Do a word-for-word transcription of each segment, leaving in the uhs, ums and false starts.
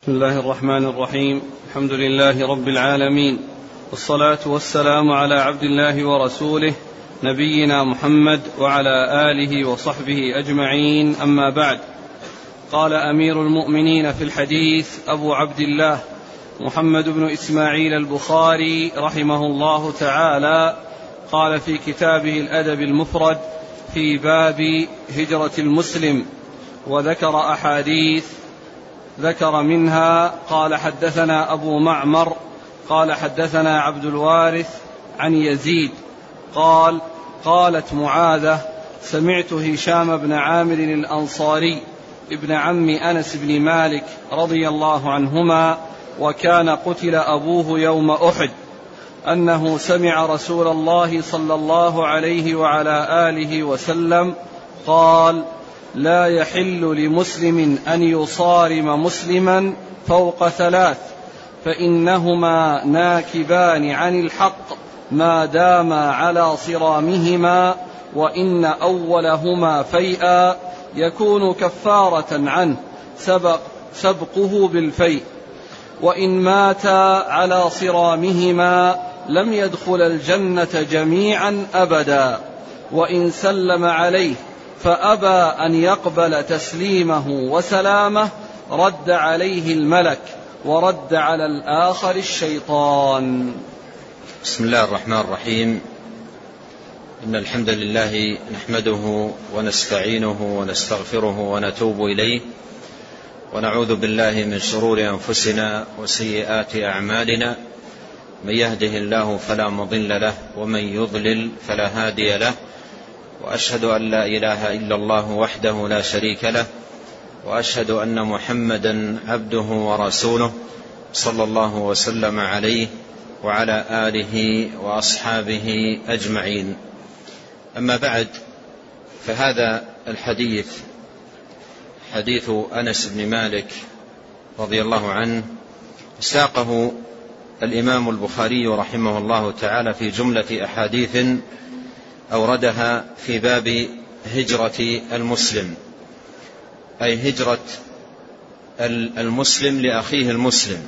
بسم الله الرحمن الرحيم. الحمد لله رب العالمين، والصلاة والسلام على عبد الله ورسوله نبينا محمد وعلى آله وصحبه أجمعين، أما بعد. قال أمير المؤمنين في الحديث أبو عبد الله محمد بن إسماعيل البخاري رحمه الله تعالى، قال في كتابه الأدب المفرد في باب هجرة المسلم، وذكر أحاديث، ذكر منها قال حدثنا أبو معمر قال حدثنا عبد الوارث عن يزيد قال قالت معاذة سمعت هشام بن عامر الأنصاري ابن عم أنس بن مالك رضي الله عنهما، وكان قتل أبوه يوم أحد، أنه سمع رسول الله صلى الله عليه وعلى آله وسلم قال: لا يحل لمسلم أن يصارم مسلما فوق ثلاث، فإنهما ناكبان عن الحق ما داما على صرامهما، وإن أولهما فيئا يكون كفارة عنه سبق سبقه بالفيء، وإن ماتا على صرامهما لم يدخل الجنة جميعا أبدا، وإن سلم عليه فأبى أن يقبل تسليمه وسلامه رد عليه الملك، ورد على الآخر الشيطان. بسم الله الرحمن الرحيم. إن الحمد لله نحمده ونستعينه ونستغفره ونتوب إليه، ونعوذ بالله من شرور أنفسنا وسيئات أعمالنا، من يهده الله فلا مضل له، ومن يضلل فلا هادي له، وأشهد أن لا إله إلا الله وحده لا شريك له، وأشهد أن محمدا عبده ورسوله صلى الله وسلم عليه وعلى آله وأصحابه أجمعين. أما بعد، فهذا الحديث حديث أنس بن مالك رضي الله عنه ساقه الإمام البخاري رحمه الله تعالى في جملة أحاديث أوردها في باب هجرة المسلم، أي هجرة المسلم لأخيه المسلم.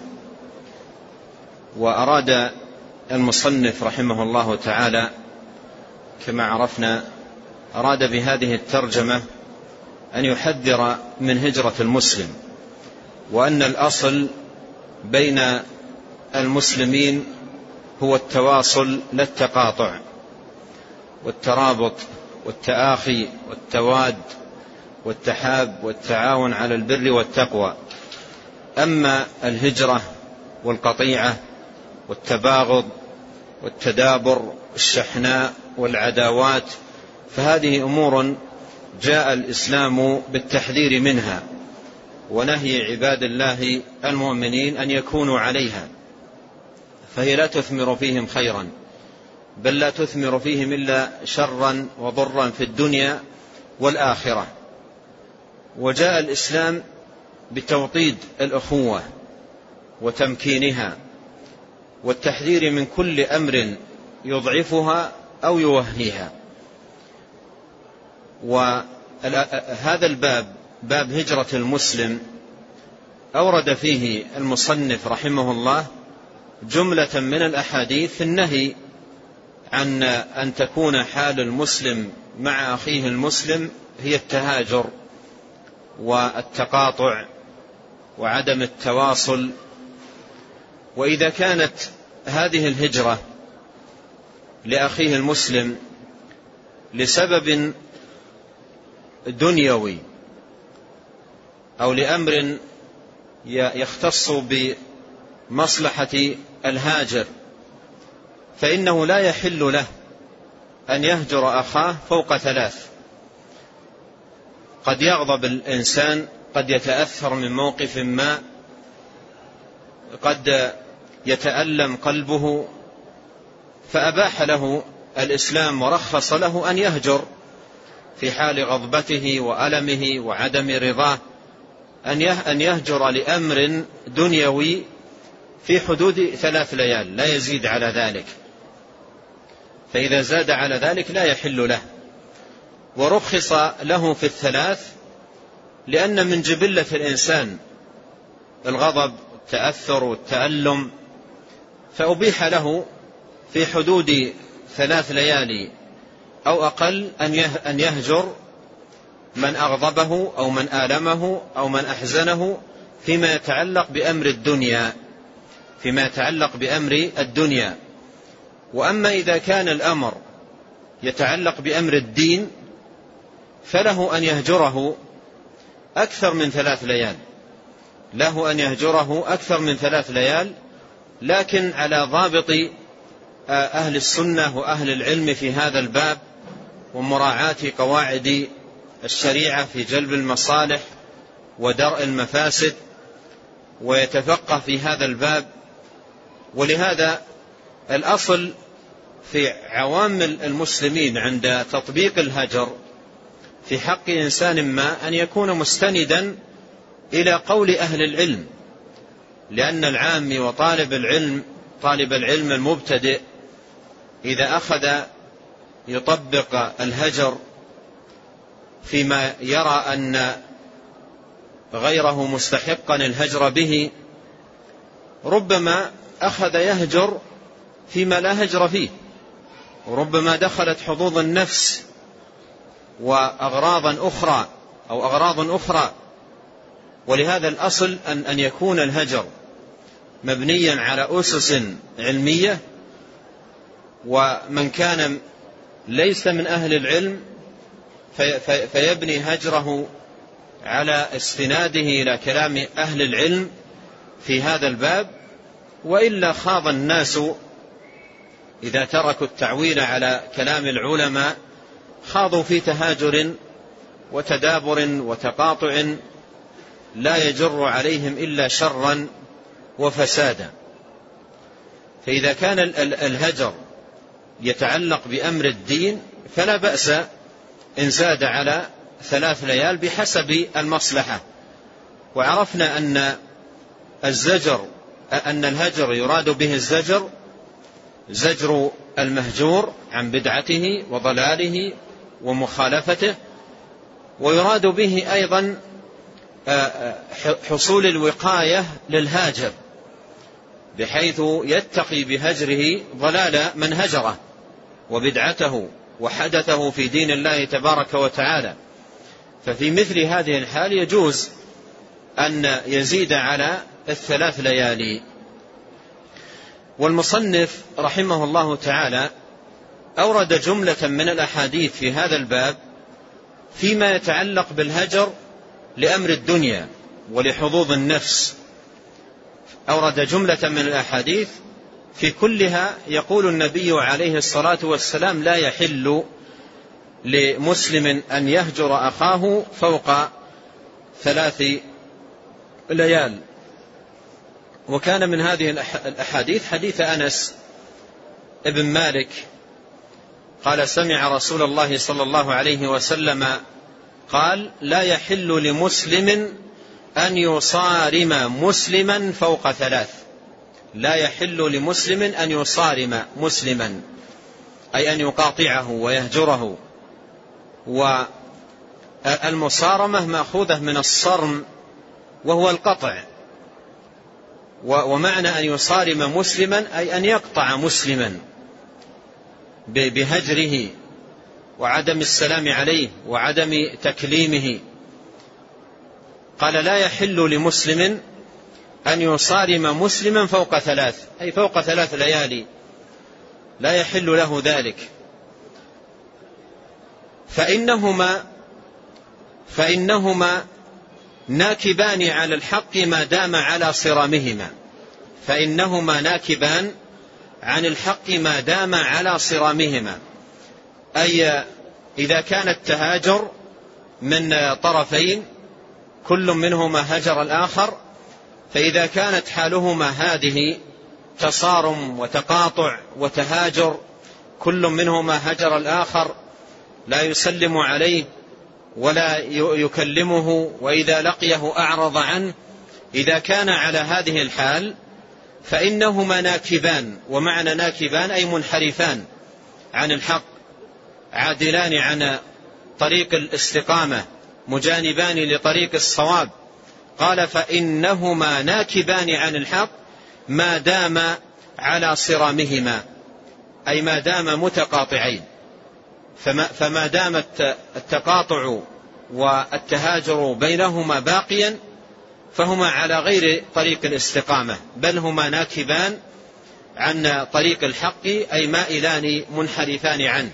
وأراد المصنف رحمه الله تعالى كما عرفنا، أراد بهذه الترجمة أن يحذر من هجرة المسلم، وأن الأصل بين المسلمين هو التواصل لا التقاطع، والترابط والتآخي والتواد والتحاب والتعاون على البر والتقوى. أما الهجرة والقطيعة والتباغض والتدابر والشحناء والعداوات، فهذه أمور جاء الإسلام بالتحذير منها، ونهي عباد الله المؤمنين أن يكونوا عليها، فهي لا تثمر فيهم خيرا، بل لا تثمر فيهم إلا شرا وضرا في الدنيا والآخرة. وجاء الإسلام بتوطيد الأخوة وتمكينها، والتحذير من كل أمر يضعفها أو يوهيها. وهذا الباب، باب هجرة المسلم، أورد فيه المصنف رحمه الله جملة من الأحاديث في النهي عن أن تكون حال المسلم مع أخيه المسلم هي التهاجر والتقاطع وعدم التواصل. وإذا كانت هذه الهجرة لأخيه المسلم لسبب دنيوي أو لأمر يختص بمصلحة الهاجر، فإنه لا يحل له أن يهجر أخاه فوق ثلاث. قد يغضب الإنسان، قد يتأثر من موقف ما، قد يتألم قلبه، فأباح له الإسلام ورخص له أن يهجر في حال غضبته وألمه وعدم رضاه، أن يهجر لأمر دنيوي في حدود ثلاث ليال، لا يزيد على ذلك. فإذا زاد على ذلك لا يحل له. ورخص له في الثلاث لأن من جبلة الإنسان الغضب والتأثر والتألم، فأبيح له في حدود ثلاث ليالي أو أقل أن يهجر من أغضبه أو من آلمه أو من أحزنه فيما يتعلق بأمر الدنيا فيما يتعلق بأمر الدنيا. وأما إذا كان الأمر يتعلق بأمر الدين فله أن يهجره أكثر من ثلاث ليال له أن يهجره أكثر من ثلاث ليال لكن على ضابط أهل السنة وأهل العلم في هذا الباب، ومراعاة قواعد الشريعة في جلب المصالح ودرء المفاسد، ويتفقه في هذا الباب. ولهذا الأصل في عوام المسلمين عند تطبيق الهجر في حق إنسان ما أن يكون مستندا إلى قول أهل العلم، لأن العام وطالب العلم طالب العلم المبتدئ إذا أخذ يطبق الهجر فيما يرى أن غيره مستحقا الهجر به ربما أخذ يهجر فيما لا هجر فيه، وربما دخلت حظوظ النفس وأغراضا أخرى أو أغراض أخرى. ولهذا الأصل أن أن يكون الهجر مبنيا على أسس علمية، ومن كان ليس من أهل العلم في في فيبني هجره على استناده إلى كلام أهل العلم في هذا الباب. وإلا خاض الناس إذا تركوا التعويل على كلام العلماء خاضوا في تهاجر وتدابر وتقاطع لا يجر عليهم إلا شرا وفسادا. فإذا كان الهجر يتعلق بأمر الدين فلا بأس إن زاد على ثلاث ليال بحسب المصلحة. وعرفنا أن الزجر أن الهجر يراد به الزجر زجر المهجور عن بدعته وضلاله ومخالفته، ويراد به أيضا حصول الوقاية للهاجر بحيث يتقي بهجره ضلال من هجره وبدعته وحدثه في دين الله تبارك وتعالى. ففي مثل هذه الحال يجوز أن يزيد على الثلاث ليالي. والمصنف رحمه الله تعالى أورد جملة من الأحاديث في هذا الباب فيما يتعلق بالهجر لأمر الدنيا ولحظوظ النفس. أورد جملة من الأحاديث في كلها يقول النبي عليه الصلاة والسلام: لا يحل لمسلم أن يهجر أخاه فوق ثلاث ليال. وكان من هذه الأحاديث حديث أنس ابن مالك قال: سمع رسول الله صلى الله عليه وسلم قال: لا يحل لمسلم أن يصارم مسلما فوق ثلاث. لا يحل لمسلم أن يصارم مسلما أي أن يقاطعه ويهجره. والمصارمة مأخوذة من الصرم وهو القطع، ومعنى أن يصارم مسلما أي أن يقطع مسلما بهجره وعدم السلام عليه وعدم تكليمه. قال: لا يحل لمسلم أن يصارم مسلما فوق ثلاث أي فوق ثلاث ليالي، لا يحل له ذلك. فإنهما فإنهما ناكبان على الحق ما دام على صرامهما. فإنهما ناكبان عن الحق ما دام على صرامهما، أي إذا كان التهاجر من طرفين كل منهما هجر الآخر، فإذا كانت حالهما هذه تصارم وتقاطع وتهاجر كل منهما هجر الآخر لا يسلم عليه ولا يكلمه، وإذا لقيه أعرض عنه، إذا كان على هذه الحال فإنهما ناكبان. ومعنى ناكبان أي منحرفان عن الحق، عادلان عن طريق الاستقامة، مجانبان لطريق الصواب، قال فإنهما ناكبان عن الحق ما دام على صرامهما، أي ما دام متقاطعين. فما, فما دام التقاطع والتهاجر بينهما باقيا فهما على غير طريق الاستقامة، بل هما ناكبان عن طريق الحق، أي مائلان منحرفان عنه.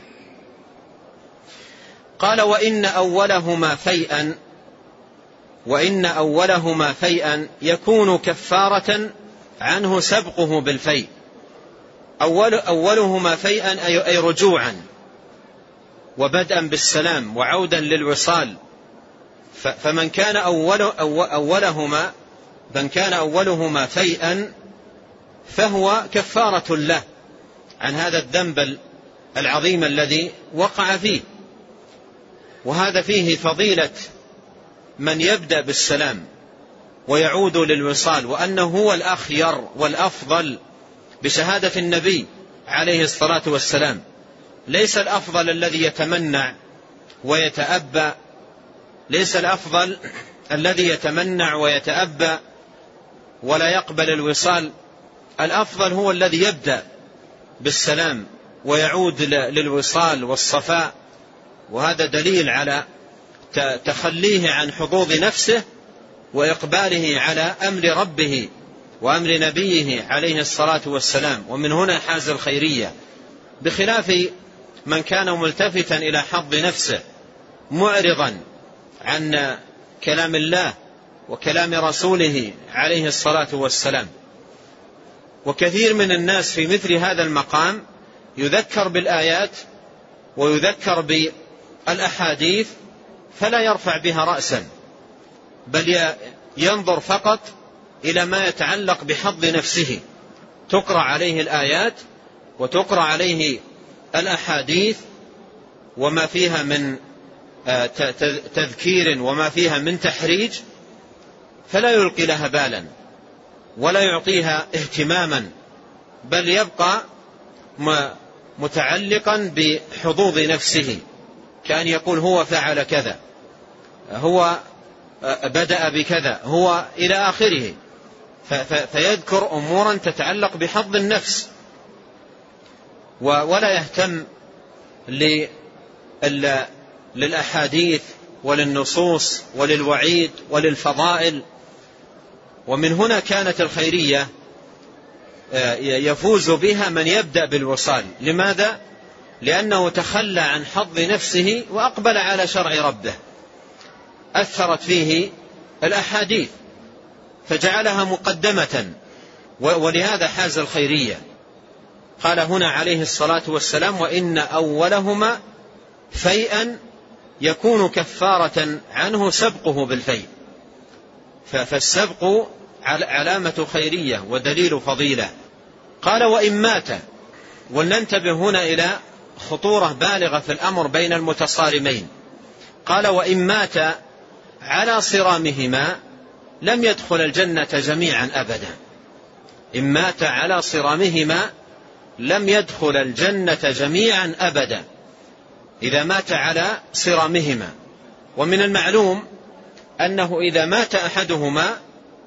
قال وإن أولهما فيئا وإن أولهما فيئا يكون كفارة عنه سبقه بالفيء. أول أولهما فيئا أي رجوعا وبدءا بالسلام وعودا للوصال. فمن كان أول أولهما من كان أولهما فيئا فهو كفارة له عن هذا الذنب العظيم الذي وقع فيه. وهذا فيه فضيلة من يبدأ بالسلام ويعود للوصال، وأنه هو الأخير والأفضل بشهادة النبي عليه الصلاة والسلام. ليس الأفضل الذي يتمنع ويتأبى ليس الأفضل الذي يتمنع ويتأبى ولا يقبل الوصال. الأفضل هو الذي يبدأ بالسلام ويعود للوصال والصفاء. وهذا دليل على تخليه عن حظوظ نفسه وإقباله على أمر ربه وأمر نبيه عليه الصلاة والسلام. ومن هنا حاز الخيرية، بخلاف من كان ملتفتا إلى حظ نفسه معرضا عن كلام الله وكلام رسوله عليه الصلاة والسلام. وكثير من الناس في مثل هذا المقام يذكر بالآيات ويذكر بالأحاديث فلا يرفع بها رأسا، بل ينظر فقط إلى ما يتعلق بحظ نفسه. تقرأ عليه الآيات وتقرأ عليه الأحاديث وما فيها من تذكير وما فيها من تحريج، فلا يلقي لها بالا ولا يعطيها اهتماما، بل يبقى متعلقا بحظوظ نفسه، كأن يقول هو فعل كذا، هو بدأ بكذا، هو إلى آخره. فيذكر أمورا تتعلق بحظ النفس ولا يهتم للأحاديث وللنصوص وللوعيد وللفضائل. ومن هنا كانت الخيرية يفوز بها من يبدأ بالوصال. لماذا؟ لأنه تخلى عن حظ نفسه وأقبل على شرع ربه. أثرت فيه الأحاديث فجعلها مقدمة، ولهذا حاز الخيرية. قال هنا عليه الصلاة والسلام وإن أولهما فيئا يكون كفارة عنه سبقه بالفيء. فالسبق علامة خيرية ودليل فضيلة. قال وإن مات، ولننتبه هنا إلى خطورة بالغة في الأمر بين المتصارمين. قال وإن مات على صرامهما لم يدخل الجنة جميعا أبدا. إن مات على صرامهما لم يدخل الجنة جميعا أبدا، إذا مات على صرامهما. ومن المعلوم أنه إذا مات أحدهما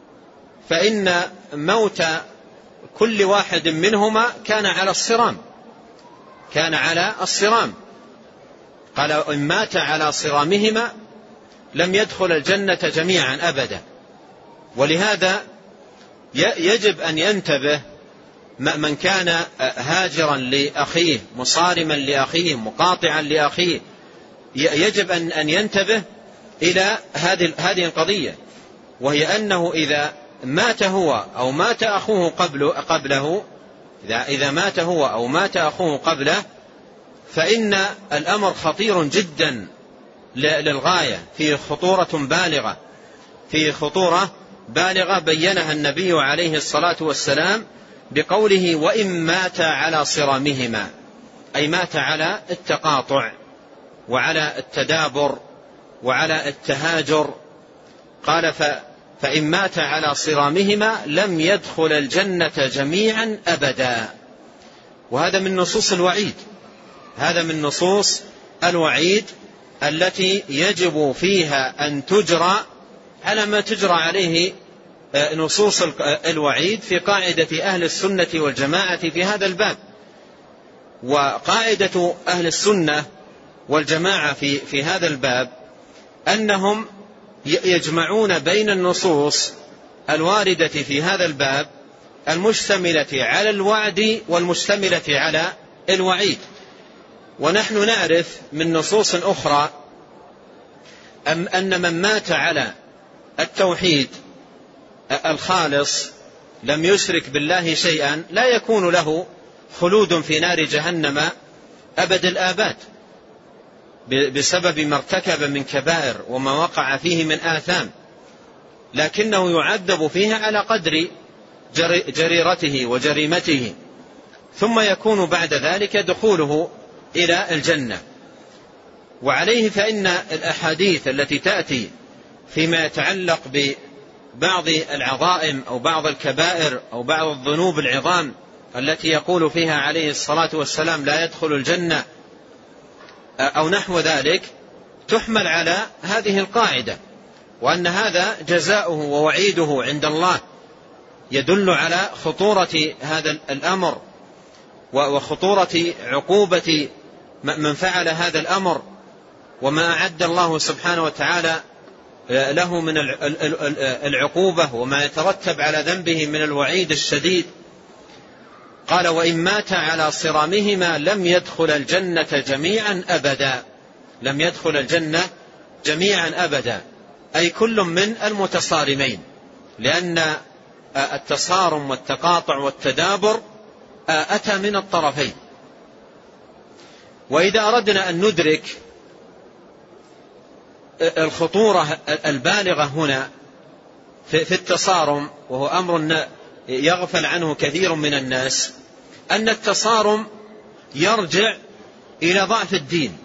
فإن موت كل واحد منهما كان على الصرام كان على الصرام قال إن مات على صرامهما لم يدخل الجنة جميعا أبدا. ولهذا يجب أن ينتبه من كان هاجرا لأخيه مصارما لأخيه مقاطعا لأخيه، يجب أن ينتبه إلى هذه القضية، وهي أنه إذا مات هو أو مات أخوه قبله إذا مات هو أو مات أخوه قبله فإن الأمر خطير جدا للغاية، فيه خطورة بالغة فيه خطورة بالغة بينها النبي عليه الصلاة والسلام بقوله وإن مات على صرامهما، أي مات على التقاطع وعلى التدابر وعلى التهاجر. قال فإن مات على صرامهما لم يدخل الجنة جميعا أبدا. وهذا من نصوص الوعيد هذا من نصوص الوعيد التي يجب فيها أن تجرى على ما تجرى عليه نصوص الوعيد في قاعدة أهل السنة والجماعة في هذا الباب. وقاعدة أهل السنة والجماعة في, في هذا الباب أنهم يجمعون بين النصوص الواردة في هذا الباب المشتملة على الوعد والمشتملة على الوعيد. ونحن نعرف من نصوص أخرى أن من مات على التوحيد الخالص لم يشرك بالله شيئا لا يكون له خلود في نار جهنم أبد الآباد بسبب ما ارتكب من كبائر وما وقع فيه من آثام، لكنه يعذب فيها على قدر جريرته وجريمته، ثم يكون بعد ذلك دخوله إلى الجنة. وعليه فإن الأحاديث التي تأتي فيما يتعلق ببعض العظائم أو بعض الكبائر أو بعض الذنوب العظام التي يقول فيها عليه الصلاة والسلام لا يدخل الجنة أو نحو ذلك تحمل على هذه القاعدة، وأن هذا جزاؤه ووعيده عند الله، يدل على خطورة هذا الأمر وخطورة عقوبة من فعل هذا الأمر، وما أعد الله سبحانه وتعالى له من العقوبة وما يترتب على ذنبه من الوعيد الشديد. قال وإن مات على صرامهما لم يدخل الجنة جميعا أبدا، لم يدخل الجنة جميعا أبدا، أي كل من المتصارمين، لأن التصارم والتقاطع والتدابر أتى من الطرفين. وإذا أردنا أن ندرك الخطورة البالغة هنا في التصارم، وهو أمر يغفل عنه كثير من الناس، أن التصارم يرجع إلى ضعف الدين.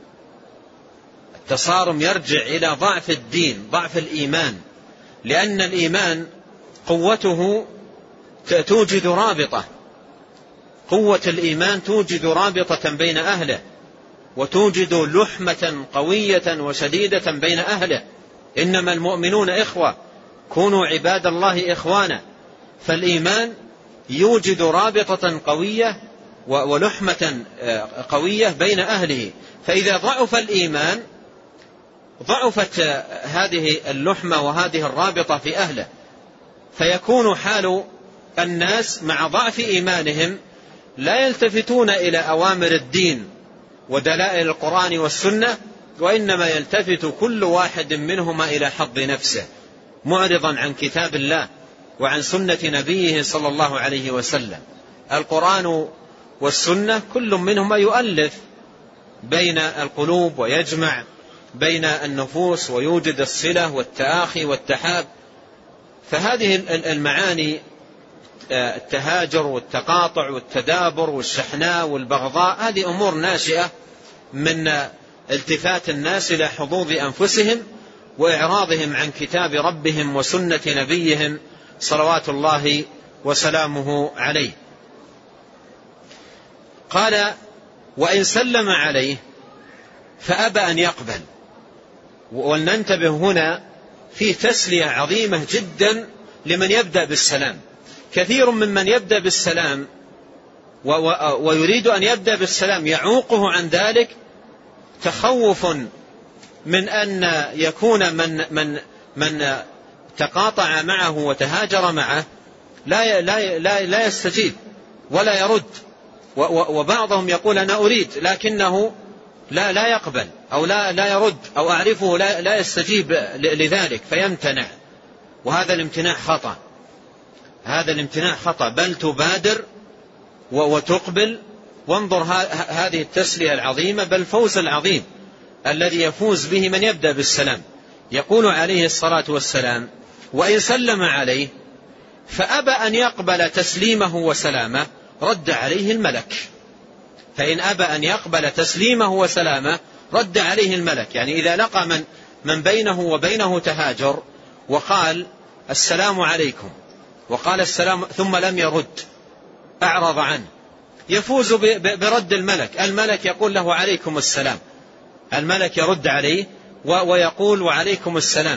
التصارم يرجع إلى ضعف الدين، ضعف الإيمان، لأن الإيمان قوته توجد رابطة، قوة الإيمان توجد رابطة بين أهله، وتوجد لحمة قوية وشديدة بين أهله. إنما المؤمنون إخوة، كونوا عباد الله إخوانا. فالإيمان يوجد رابطة قوية ولحمة قوية بين أهله، فإذا ضعف الإيمان ضعفت هذه اللحمة وهذه الرابطة في أهله، فيكون حال الناس مع ضعف إيمانهم لا يلتفتون إلى أوامر الدين ودلائل القرآن والسنة، وإنما يلتفت كل واحد منهما إلى حظ نفسه، معرضا عن كتاب الله وعن سنة نبيه صلى الله عليه وسلم. القرآن والسنة كل منهما يؤلف بين القلوب ويجمع بين النفوس ويوجد الصلة والتآخي والتحاب. فهذه المعاني، التهاجر والتقاطع والتدابر والشحناء والبغضاء، هذه أمور ناشئة من التفات الناس إلى حظوظ أنفسهم وإعراضهم عن كتاب ربهم وسنة نبيهم صلوات الله وسلامه عليه. قال وإن سلم عليه فأبى أن يقبل. ولننتبه هنا في تسلية عظيمة جدا لمن يبدأ بالسلام. كثير ممن يبدأ بالسلام ويريد أن يبدأ بالسلام يعوقه عن ذلك تخوف من أن يكون من من من تقاطع معه وتهاجر معه لا لا لا, لا يستجيب ولا يرد، وبعضهم يقول أنا أريد لكنه لا لا يقبل أو لا لا يرد أو أعرفه لا لا يستجيب لذلك فيمتنع. وهذا الامتناع خطأ، هذا الامتناع خطأ، بل تبادر وتقبل. وانظر هذه التسلية العظيمة، بل الفوز العظيم الذي يفوز به من يبدأ بالسلام. يقول عليه الصلاة والسلام وإن سلم عليه فأبى أن يقبل تسليمه وسلامه رد عليه الملك. فإن أبى أن يقبل تسليمه وسلامه رد عليه الملك، يعني إذا لقى من, من بينه وبينه تهاجر وقال السلام عليكم وقال السلام ثم لم يرد، أعرض عنه، يفوز برد الملك. الملك يقول له عليكم السلام، الملك يرد عليه ويقول وعليكم السلام،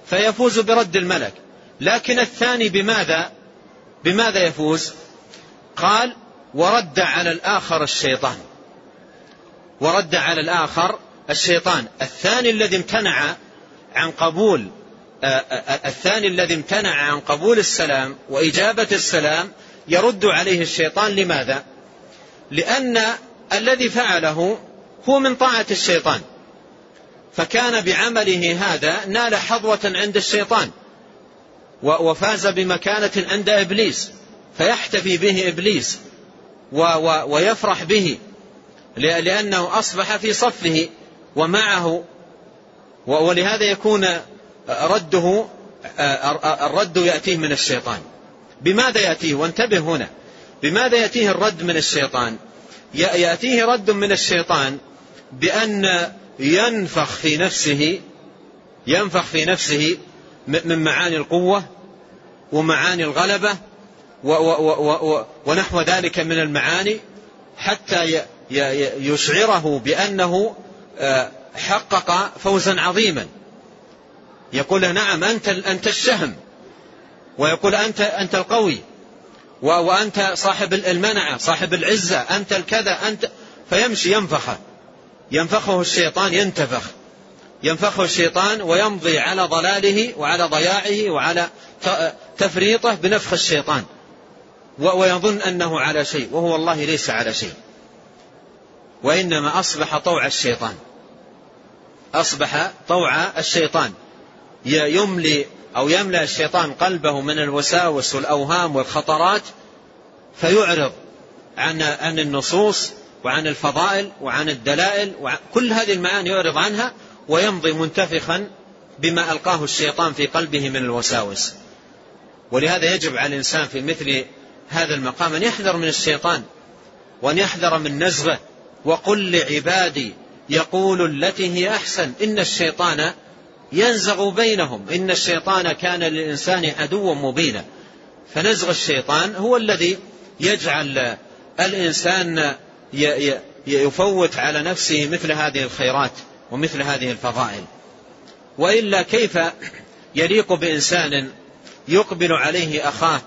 فيفوز برد الملك. لكن الثاني بماذا بماذا يفوز؟ قال ورد على الآخر الشيطان، ورد على الآخر الشيطان. الثاني الذي امتنع عن قبول الثاني الذي امتنع عن قبول السلام وإجابة السلام يرد عليه الشيطان. لماذا؟ لأن الذي فعله هو من طاعة الشيطان، فكان بعمله هذا نال حظوة عند الشيطان وفاز بمكانة عند إبليس، فيحتفي به إبليس ويفرح به لأنه أصبح في صفه ومعه. ولهذا يكون رده الرد يأتيه من الشيطان. بماذا يأتيه؟ وانتبه هنا، بماذا يأتيه الرد من الشيطان؟ يأتيه رد من الشيطان بأن ينفخ في نفسه ينفخ في نفسه من معاني القوة ومعاني الغلبة ونحو ذلك من المعاني، حتى يشعره بأنه حقق فوزا عظيما. يقول نعم أنت أنت الشهم، ويقول أنت أنت القوي، وأنت صاحب المنعة، صاحب العزة، أنت الكذا، أنت. فيمشي ينفخه ينفخه الشيطان، ينتفخ ينفخه الشيطان ويمضي على ضلاله وعلى ضياعه وعلى تفريطه بنفخ الشيطان، ويظن أنه على شيء، وهو والله ليس على شيء، وإنما أصبح طوع الشيطان أصبح طوع الشيطان يملي أو يملأ الشيطان قلبه من الوساوس والأوهام والخطرات، فيعرض عن عن النصوص وعن الفضائل وعن الدلائل وكل هذه المعاني يعرض عنها، ويمضي منتفخا بما ألقاه الشيطان في قلبه من الوساوس. ولهذا يجب على الإنسان في مثل هذا المقام أن يحذر من الشيطان وأن يحذر من نزغه. وقل لعبادي يقول التي هي أحسن إن الشيطان ينزغ بينهم إن الشيطان كان للإنسان عدوا مبينا. فنزغ الشيطان هو الذي يجعل الإنسان يفوت على نفسه مثل هذه الخيرات ومثل هذه الفضائل. وإلا كيف يليق بإنسان يقبل عليه أخاه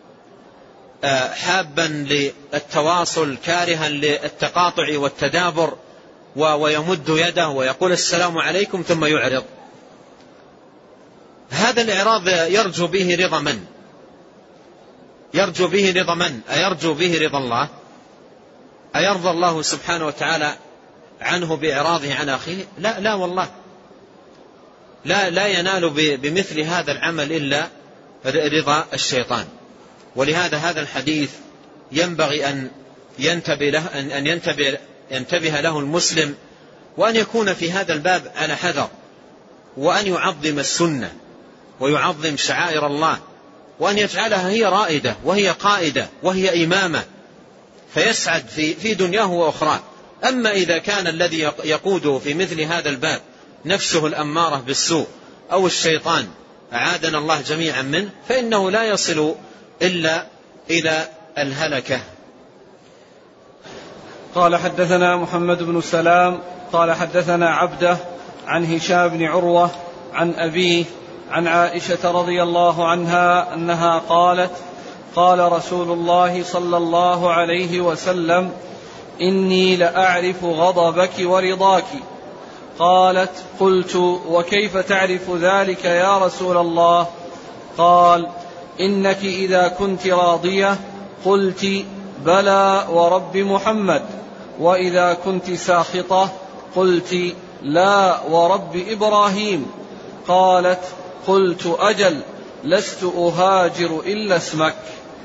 حابا للتواصل كارها للتقاطع والتدابر ويمد يده ويقول السلام عليكم ثم يعرض؟ هذا الإعراض يرجو به رضا من؟ يرجو به رضا من؟ أيرجو به رضا الله؟ أيرضى الله سبحانه وتعالى عنه بإعراضه عن أخيه؟ لا لا والله، لا لا ينال بمثل هذا العمل إلا رضا الشيطان. ولهذا هذا الحديث ينبغي أن ينتبه له أن ينتبه ينتبه له المسلم، وأن يكون في هذا الباب على حذر، وأن يعظم السنة ويعظم شعائر الله، وأن يجعلها هي رائدة وهي قائدة وهي إمامة، فيسعد في في دنياه وأخراه. أما إذا كان الذي يقوده في مثل هذا الباب نفسه الأمارة بالسوء أو الشيطان أعاذنا الله جميعا منه، فإنه لا يصل إلا إلى الهلكة. قال حدثنا محمد بن سلام قال حدثنا عبده عن هشام بن عروة عن أبيه عن عائشة رضي الله عنها أنها قالت: قال رسول الله صلى الله عليه وسلم: إني لأعرف غضبك ورضاك. قالت: قلت: وكيف تعرف ذلك يا رسول الله؟ قال: إنك إذا كنت راضية قلت: بلى ورب محمد، وإذا كنت ساخطة قلت: لا ورب إبراهيم. قالت: قلت: أجل، لست أهاجر إلا اسمك.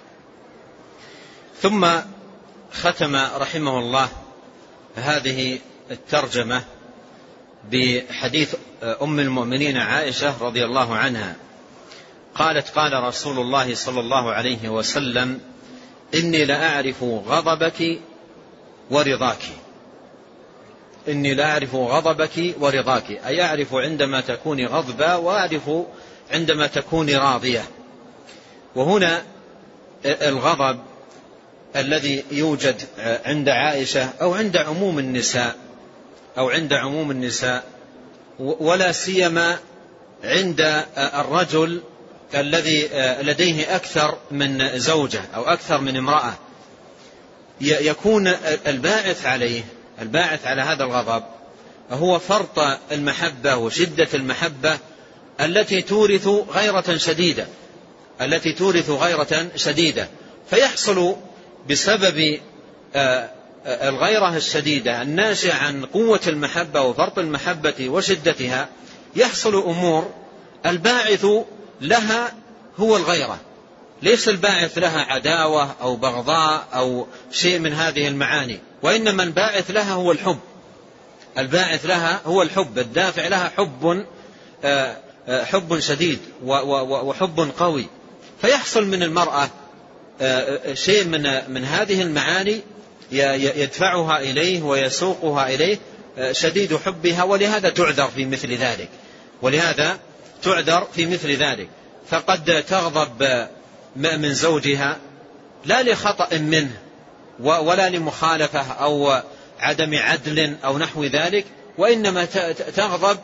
ثم ختم رحمه الله هذه الترجمة بحديث أم المؤمنين عائشة رضي الله عنها قالت: قال رسول الله صلى الله عليه وسلم: إني لأعرف غضبك ورضاك. إني لأعرف غضبك ورضاك، أي أعرف عندما تكوني غضبة وأعرف عندما تكوني راضية. وهنا الغضب الذي يوجد عند عائشة أو عند عموم النساء أو عند عموم النساء ولا سيما عند الرجل الذي لديه أكثر من زوجة أو أكثر من امرأة يكون الباعث عليه الباعث على هذا الغضب هو فرط المحبة وشدة المحبة التي تورث غيرة شديدة التي تورث غيرة شديدة فيحصل بسبب الغيرة الشديدة الناشئة عن قوة المحبة وفرط المحبة وشدتها يحصل أمور الباعث لها هو الغيرة، ليس الباعث لها عداوة أو بغضاء أو شيء من هذه المعاني، وإنما الباعث لها هو الحب. الباعث لها هو الحب، الدافع لها حب حب شديد وحب قوي، فيحصل من المرأة شيء من من هذه المعاني يدفعها إليه ويسوقها إليه شديد حبها، ولهذا تعذر في مثل ذلك ولهذا تعذر في مثل ذلك فقد تغضب من زوجها لا لخطأ منه ولا لمخالفة أو عدم عدل أو نحو ذلك، وإنما تغضب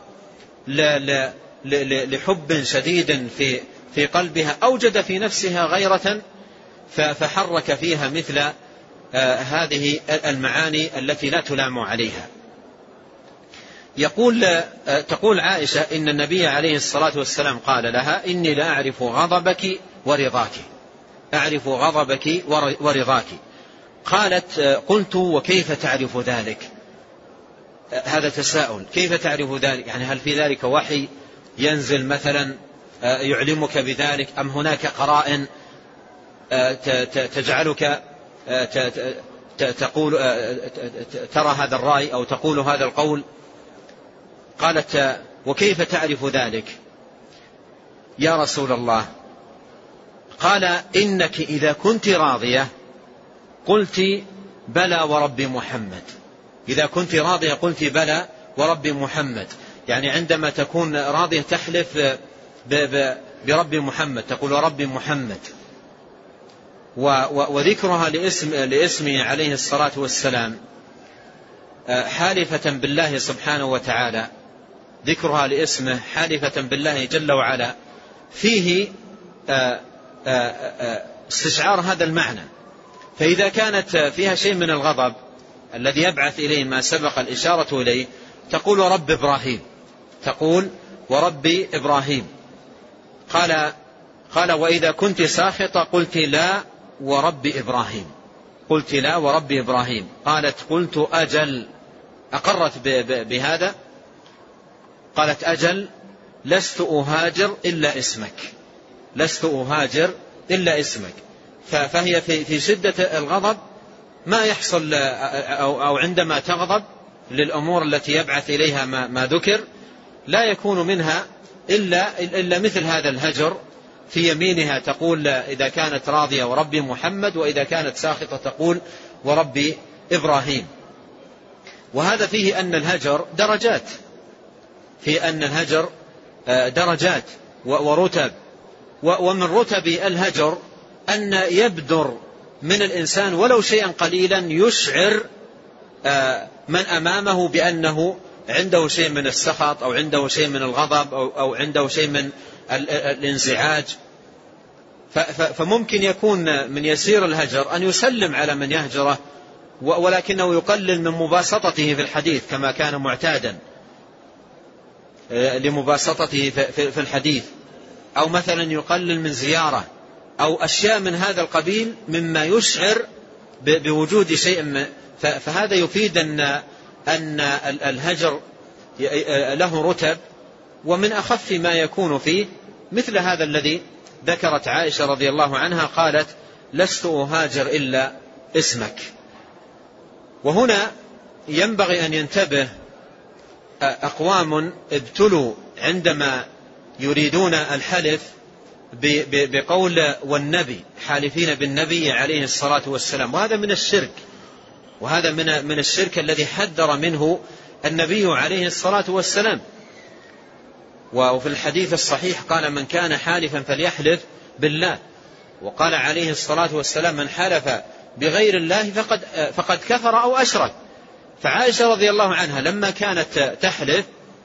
لحب شديد في في قلبها أوجد في نفسها غيرة فحرك فيها مثل هذه المعاني التي لا تلام عليها. يقول تقول عائشة إن النبي عليه الصلاة والسلام قال لها إني لا أعرف غضبك ورضاك أعرف غضبك ورضاك. قالت قلت وكيف تعرف ذلك؟ هذا تساؤل، كيف تعرف ذلك؟ يعني هل في ذلك وحي ينزل مثلا يعلمك بذلك أم هناك قرائن تجعلك تقول ترى هذا الرأي أو تقول هذا القول؟ قالت وكيف تعرف ذلك يا رسول الله؟ قال إنك إذا كنت راضية قلت بلى ورب محمد. إذا كنت راضية قلت بلى ورب محمد، يعني عندما تكون راضية تحلف برب محمد تقول رب محمد. وذكرها لاسم لاسمه عليه الصلاة والسلام حالفة بالله سبحانه وتعالى، ذكرها لاسمه حالفة بالله جل وعلا فيه استشعار هذا المعنى. فإذا كانت فيها شيء من الغضب الذي يبعث إليه ما سبق الإشارة إليه تقول رب إبراهيم تقول ورب إبراهيم. قال قال وإذا كنت ساخطة قلت لا ورب إبراهيم قلت لا ورب إبراهيم. قالت قلت أجل، أقرت بهذا. قالت أجل لست أهاجر إلا اسمك لست أهاجر إلا اسمك. فهي في شدة الغضب ما يحصل أو عندما تغضب للأمور التي يبعث إليها ما ذكر لا يكون منها إلا, إلا مثل هذا الهجر في يمينها تقول إذا كانت راضية ورب محمد، وإذا كانت ساخطة تقول ورب إبراهيم. وهذا فيه أن الهجر درجات في أن الهجر درجات ورتب. ومن رتب الهجر أن يبدر من الإنسان ولو شيئا قليلا يشعر من أمامه بأنه عنده شيء من السخط أو عنده شيء من الغضب أو عنده شيء من الانزعاج. فممكن يكون من يسير الهجر أن يسلم على من يهجره ولكنه يقلل من مباسطته في الحديث كما كان معتادا لمباسطته في الحديث، أو مثلا يقلل من زيارة أو أشياء من هذا القبيل مما يشعر بوجود شيء. فهذا يفيد أن أن الهجر له رتب، ومن أخف ما يكون فيه مثل هذا الذي ذكرت عائشة رضي الله عنها قالت لست أهاجر إلا اسمك. وهنا ينبغي أن ينتبه أقوام ابتلوا عندما يريدون الحلف بقول والنبي، حالفين بالنبي عليه الصلاة والسلام، وهذا من الشرك، وهذا من من الشرك الذي حذر منه النبي عليه الصلاة والسلام. وفي الحديث الصحيح قال من كان حالفا فليحلف بالله، وقال عليه الصلاة والسلام من حلف بغير الله فقد فقد كفر أو أشرك. فعائشة رضي الله عنها لما كانت تحلف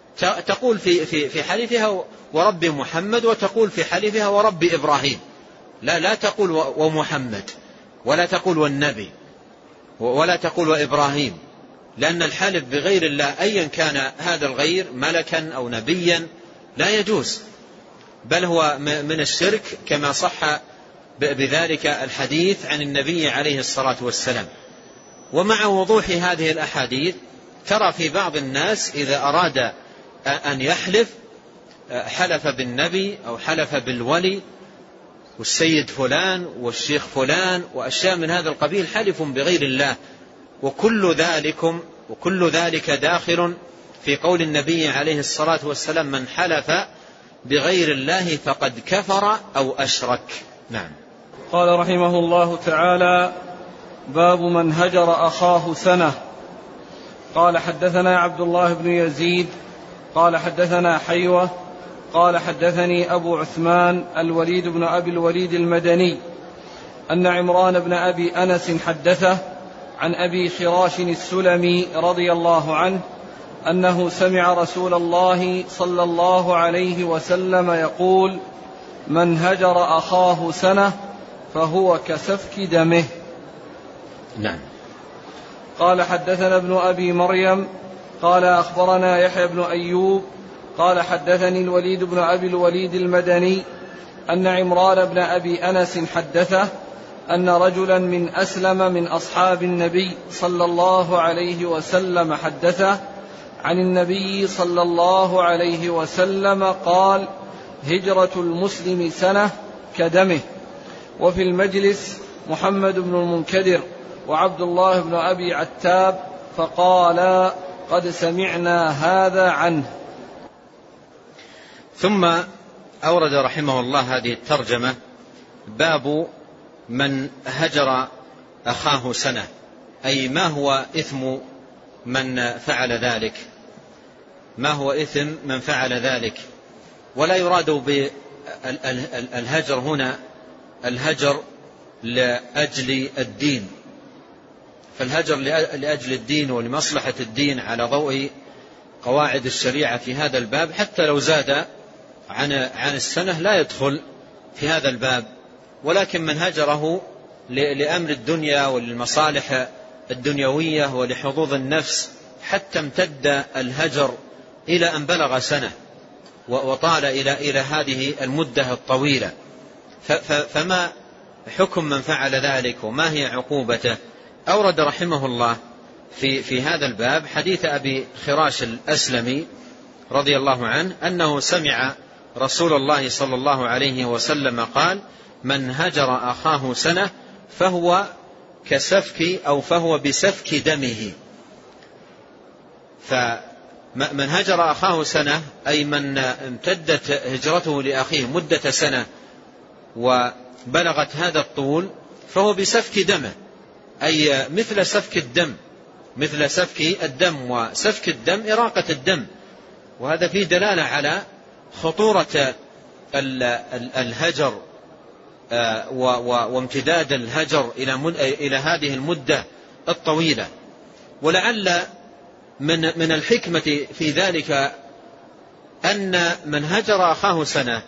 تقول في في في حليفها ورب محمد، وتقول في حليفها ورب إبراهيم. لا لا تقول ومحمد، ولا تقول والنبي، ولا تقول وإبراهيم، لأن الحلف بغير الله أيا كان هذا الغير ملكا أو نبيا لا يجوز، بل هو من الشرك كما صح بذلك الحديث عن النبي عليه الصلاة والسلام. ومع وضوح هذه الأحاديث ترى في بعض الناس إذا أراد أن يحلف حلف بالنبي أو حلف بالولي والسيد فلان والشيخ فلان وأشياء من هذا القبيل، حلف بغير الله. وكل ذلكم وكل ذلك داخل في قول النبي عليه الصلاة والسلام: من حلف بغير الله فقد كفر أو أشرك. نعم. قال رحمه الله تعالى: باب من هجر أخاه سنة. قال حدثنا عبد الله بن يزيد قال حدثنا حيوة قال حدثني أبو عثمان الوليد بن أبي الوليد المدني أن عمران بن أبي أنس حدثه عن أبي خراش السلمي رضي الله عنه أنه سمع رسول الله صلى الله عليه وسلم يقول: من هجر أخاه سنة فهو كسفك دمه. نعم. قال حدثنا ابن أبي مريم قال أخبرنا يحيى بن أيوب قال حدثني الوليد بن أبي الوليد المدني أن عمران بن أبي أنس حدثه أن رجلا من أسلم من أصحاب النبي صلى الله عليه وسلم حدثه عن النبي صلى الله عليه وسلم قال: هجرة المسلم سنة كدمه. وفي المجلس محمد بن المنكدر وعبد الله بن أبي عتاب فقالا: قد سمعنا هذا عنه. ثم أورد رحمه الله هذه الترجمة: باب من هجر أخاه سنة، أي ما هو إثم من فعل ذلك، ما هو إثم من فعل ذلك. ولا يراد بالهجر هنا الهجر لأجل الدين، فالهجر لأجل الدين ولمصلحة الدين على ضوء قواعد الشريعة في هذا الباب، حتى لو زاد عن عن السنة لا يدخل في هذا الباب. ولكن من هجره لأمر الدنيا وللمصالح الدنيوية ولحظوظ النفس حتى امتد الهجر إلى أن بلغ سنة وطال إلى إلى هذه المدة الطويلة، فما حكم من فعل ذلك وما هي عقوبته؟ أورد رحمه الله في في هذا الباب حديث أبي خراش الأسلمي رضي الله عنه أنه سمع رسول الله صلى الله عليه وسلم قال: من هجر أخاه سنة فهو كسفك أو فهو بسفك دمه. فمن هجر أخاه سنة أي من امتدت هجرته لأخيه مدة سنة وبلغت هذا الطول فهو بسفك دمه، أي مثل سفك الدم، مثل سفك الدم. وسفك الدم إراقة الدم، وهذا فيه دلالة على خطورة الهجر وامتداد الهجر إلى هذه المدة الطويلة. ولعل من من الحكمة في ذلك أن من هجر أخاه سنة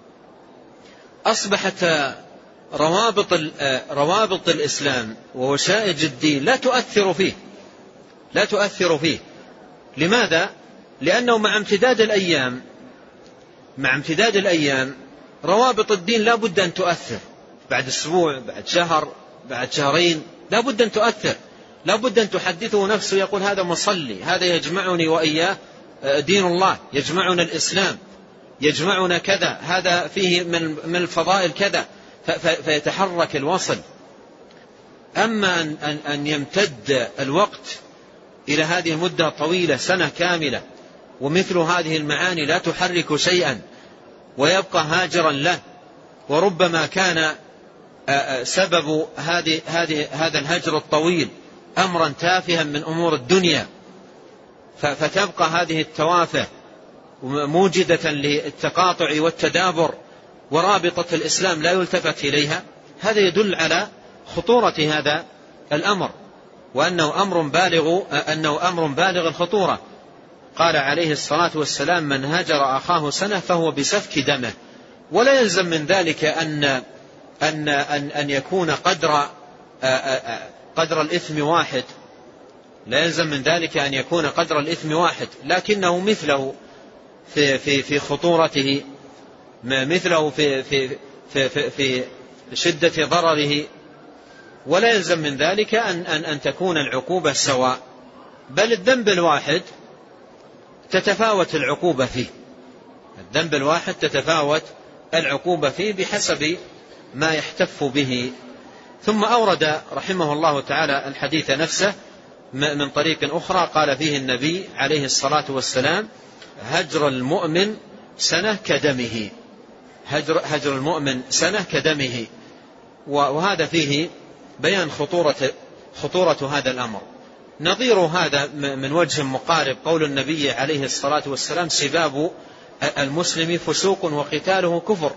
أصبحت روابط روابط الإسلام ووشائج الدين لا تؤثر فيه لا تؤثر فيه لماذا؟ لأنه مع امتداد الأيام مع امتداد الأيام روابط الدين لا بد أن تؤثر، بعد أسبوع، بعد شهر، بعد شهرين، لا بد أن تؤثر، لا بد أن تحدثه نفسه يقول: هذا مصلي، هذا يجمعني وإياه دين الله، يجمعنا الإسلام، يجمعنا كذا، هذا فيه من الفضائل كذا، فيتحرك الوصل. أما أن أن يمتد الوقت إلى هذه المدة الطويلة سنة كاملة ومثل هذه المعاني لا تحرك شيئا ويبقى هاجرا له، وربما كان سبب هذه هذه هذا الهجر الطويل أمرا تافها من أمور الدنيا، فتبقى هذه التوافه موجدة للتقاطع والتدابر ورابطة الإسلام لا يلتفت إليها. هذا يدل على خطورة هذا الأمر، وأنه أمر بالغ أنه أمر بالغ الخطورة. قال عليه الصلاة والسلام: من هجر أخاه سنة فهو بسفك دمه. ولا يلزم من ذلك أن أن أن, أن يكون قدر قدر الإثم واحد، لا يلزم من ذلك أن يكون قدر الإثم واحد، لكنه مثله في في في خطورته، مثله في في في في, في شدة ضرره. ولا يلزم من ذلك أن أن أن تكون العقوبة سواء، بل الذنب الواحد تتفاوت العقوبة فيه، الذنب الواحد تتفاوت العقوبة فيه بحسب ما يحتف به. ثم أورد رحمه الله تعالى الحديث نفسه من طريق أخرى، قال فيه النبي عليه الصلاة والسلام: هجر المؤمن سنة كدمه، هجر, هجر المؤمن سنة كدمه. وهذا فيه بيان خطورة, خطورة هذا الأمر. نظير هذا من وجه مقارب قول النبي عليه الصلاة والسلام: سباب المسلم فسوق وقتاله كفر.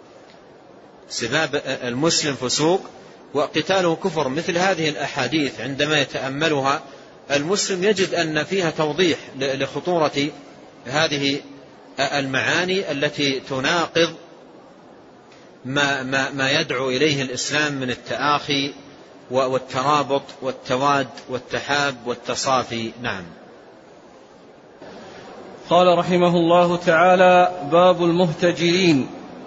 سباب المسلم فسوق وقتاله كفر. مثل هذه الأحاديث عندما يتأملها المسلم يجد أن فيها توضيح لخطورة هذه المعاني التي تناقض ما, ما, ما يدعو إليه الإسلام من التآخي والترابط والتواد والتحاب والتصافي. نعم. قال رحمه الله تعالى: باب المهتجرين.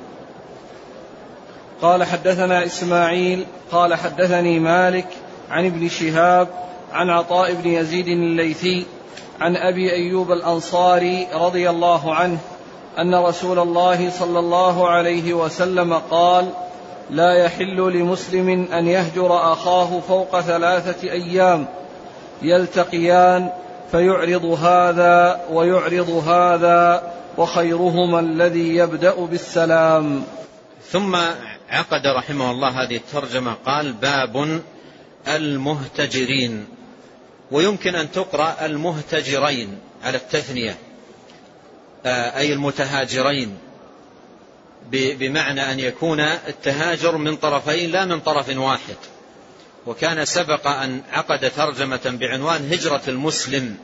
قال: حدثنا إسماعيل قال حدثني مالك عن ابن شهاب عن عطاء بن يزيد الليثي عن أبي أيوب الأنصاري رضي الله عنه أن رسول الله صلى الله عليه وسلم قال: لا يحل لمسلم أن يهجر أخاه فوق ثلاثة أيام يلتقيان فيعرض هذا ويعرض هذا وخيرهما الذي يبدأ بالسلام. ثم عقد رحمه الله هذه الترجمة، قال: باب المهتجرين. ويمكن أن تقرأ المهتجرين على التثنية، أي المتهاجرين، بمعنى أن يكون التهاجر من طرفين لا من طرف واحد. وكان سبق أن عقد ترجمة بعنوان هجرة المسلم،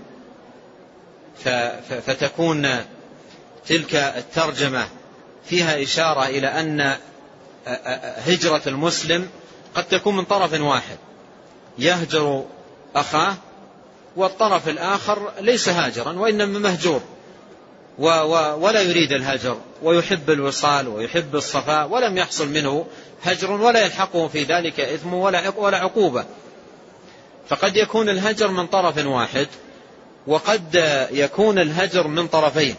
فتكون تلك الترجمة فيها إشارة إلى أن هجرة المسلم قد تكون من طرف واحد يهجر أخاه، والطرف الآخر ليس هاجرا وإنما مهجور ولا يريد الهجر ويحب الوصال ويحب الصفاء، ولم يحصل منه هجر ولا يلحقه في ذلك إثم ولا عقوبة. فقد يكون الهجر من طرف واحد، وقد يكون الهجر من طرفين،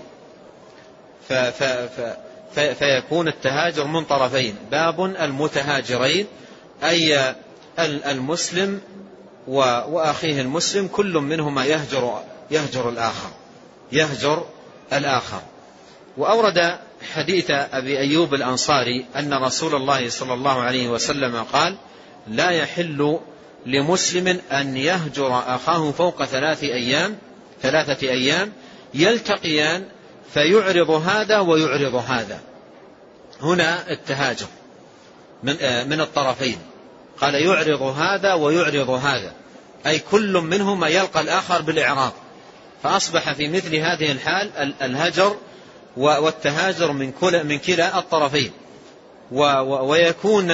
فيكون التهاجر من طرفين. باب المتهاجرين أي المسلم وأخيه المسلم كل منهما يهجر يهجر الآخر يهجر الآخر. وأورد حديث أبي أيوب الأنصاري أن رسول الله صلى الله عليه وسلم قال: لا يحل لمسلم أن يهجر أخاه فوق ثلاث أيام ثلاثة أيام يلتقيان فيعرض هذا ويعرض هذا. هنا التهاجر من, من الطرفين، قال: يعرض هذا ويعرض هذا، أي كل منهما يلقى الآخر بالإعراض. فأصبح في مثل هذه الحال الهجر والتهاجر من كل من كلا الطرفين، ويكون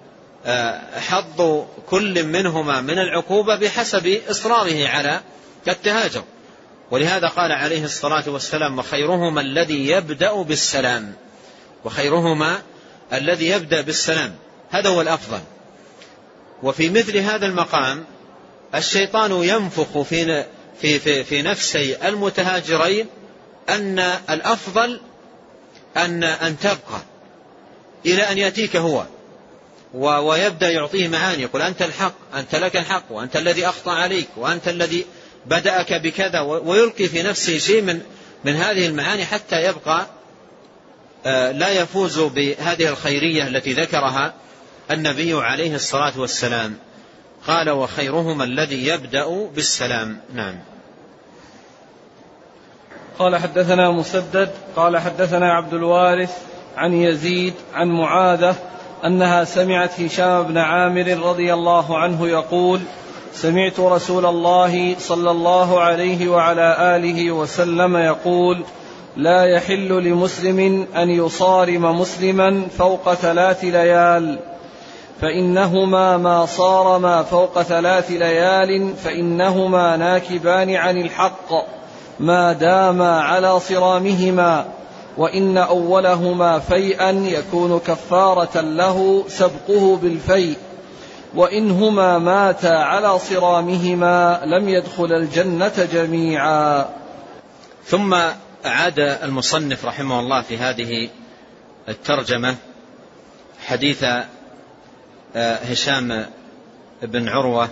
حظ كل منهما من العقوبة بحسب إصراره على التهاجر. ولهذا قال عليه الصلاة والسلام: وخيرهما الذي يبدأ بالسلام، وخيرهما الذي يبدأ بالسلام، هذا هو الأفضل. وفي مثل هذا المقام الشيطان ينفخ في في في, في نفسي المتهاجرين أن الأفضل أن أن تبقى إلى أن يأتيك هو، ويبدأ يعطيه معاني، يقول: أنت الحق، أنت لك الحق، وأنت الذي أخطأ عليك، وأنت الذي بدأك بكذا، ويلقي في نفسه شيء من من هذه المعاني حتى يبقى لا يفوز بهذه الخيرية التي ذكرها النبي عليه الصلاة والسلام. قال: وخيرهما الذي يبدأ بالسلام. نعم. قال: حدثنا مسدد قال حدثنا عبد الوارث عن يزيد عن معاذة أنها سمعت هشام بن عامر رضي الله عنه يقول: سمعت رسول الله صلى الله عليه وعلى آله وسلم يقول: لا يحل لمسلم أن يصارم مسلما فوق ثلاث ليال، فإنهما ما صارما فوق ثلاث ليال فإنهما ناكبان عن الحق ما داما على صرامهما، وإن أولهما فيئا يكون كفارة له سبقه بالفيء، وإنهما ماتا على صرامهما لم يدخل الجنة جميعا. ثم أعاد المصنف رحمه الله في هذه الترجمة حديث هشام بن عروة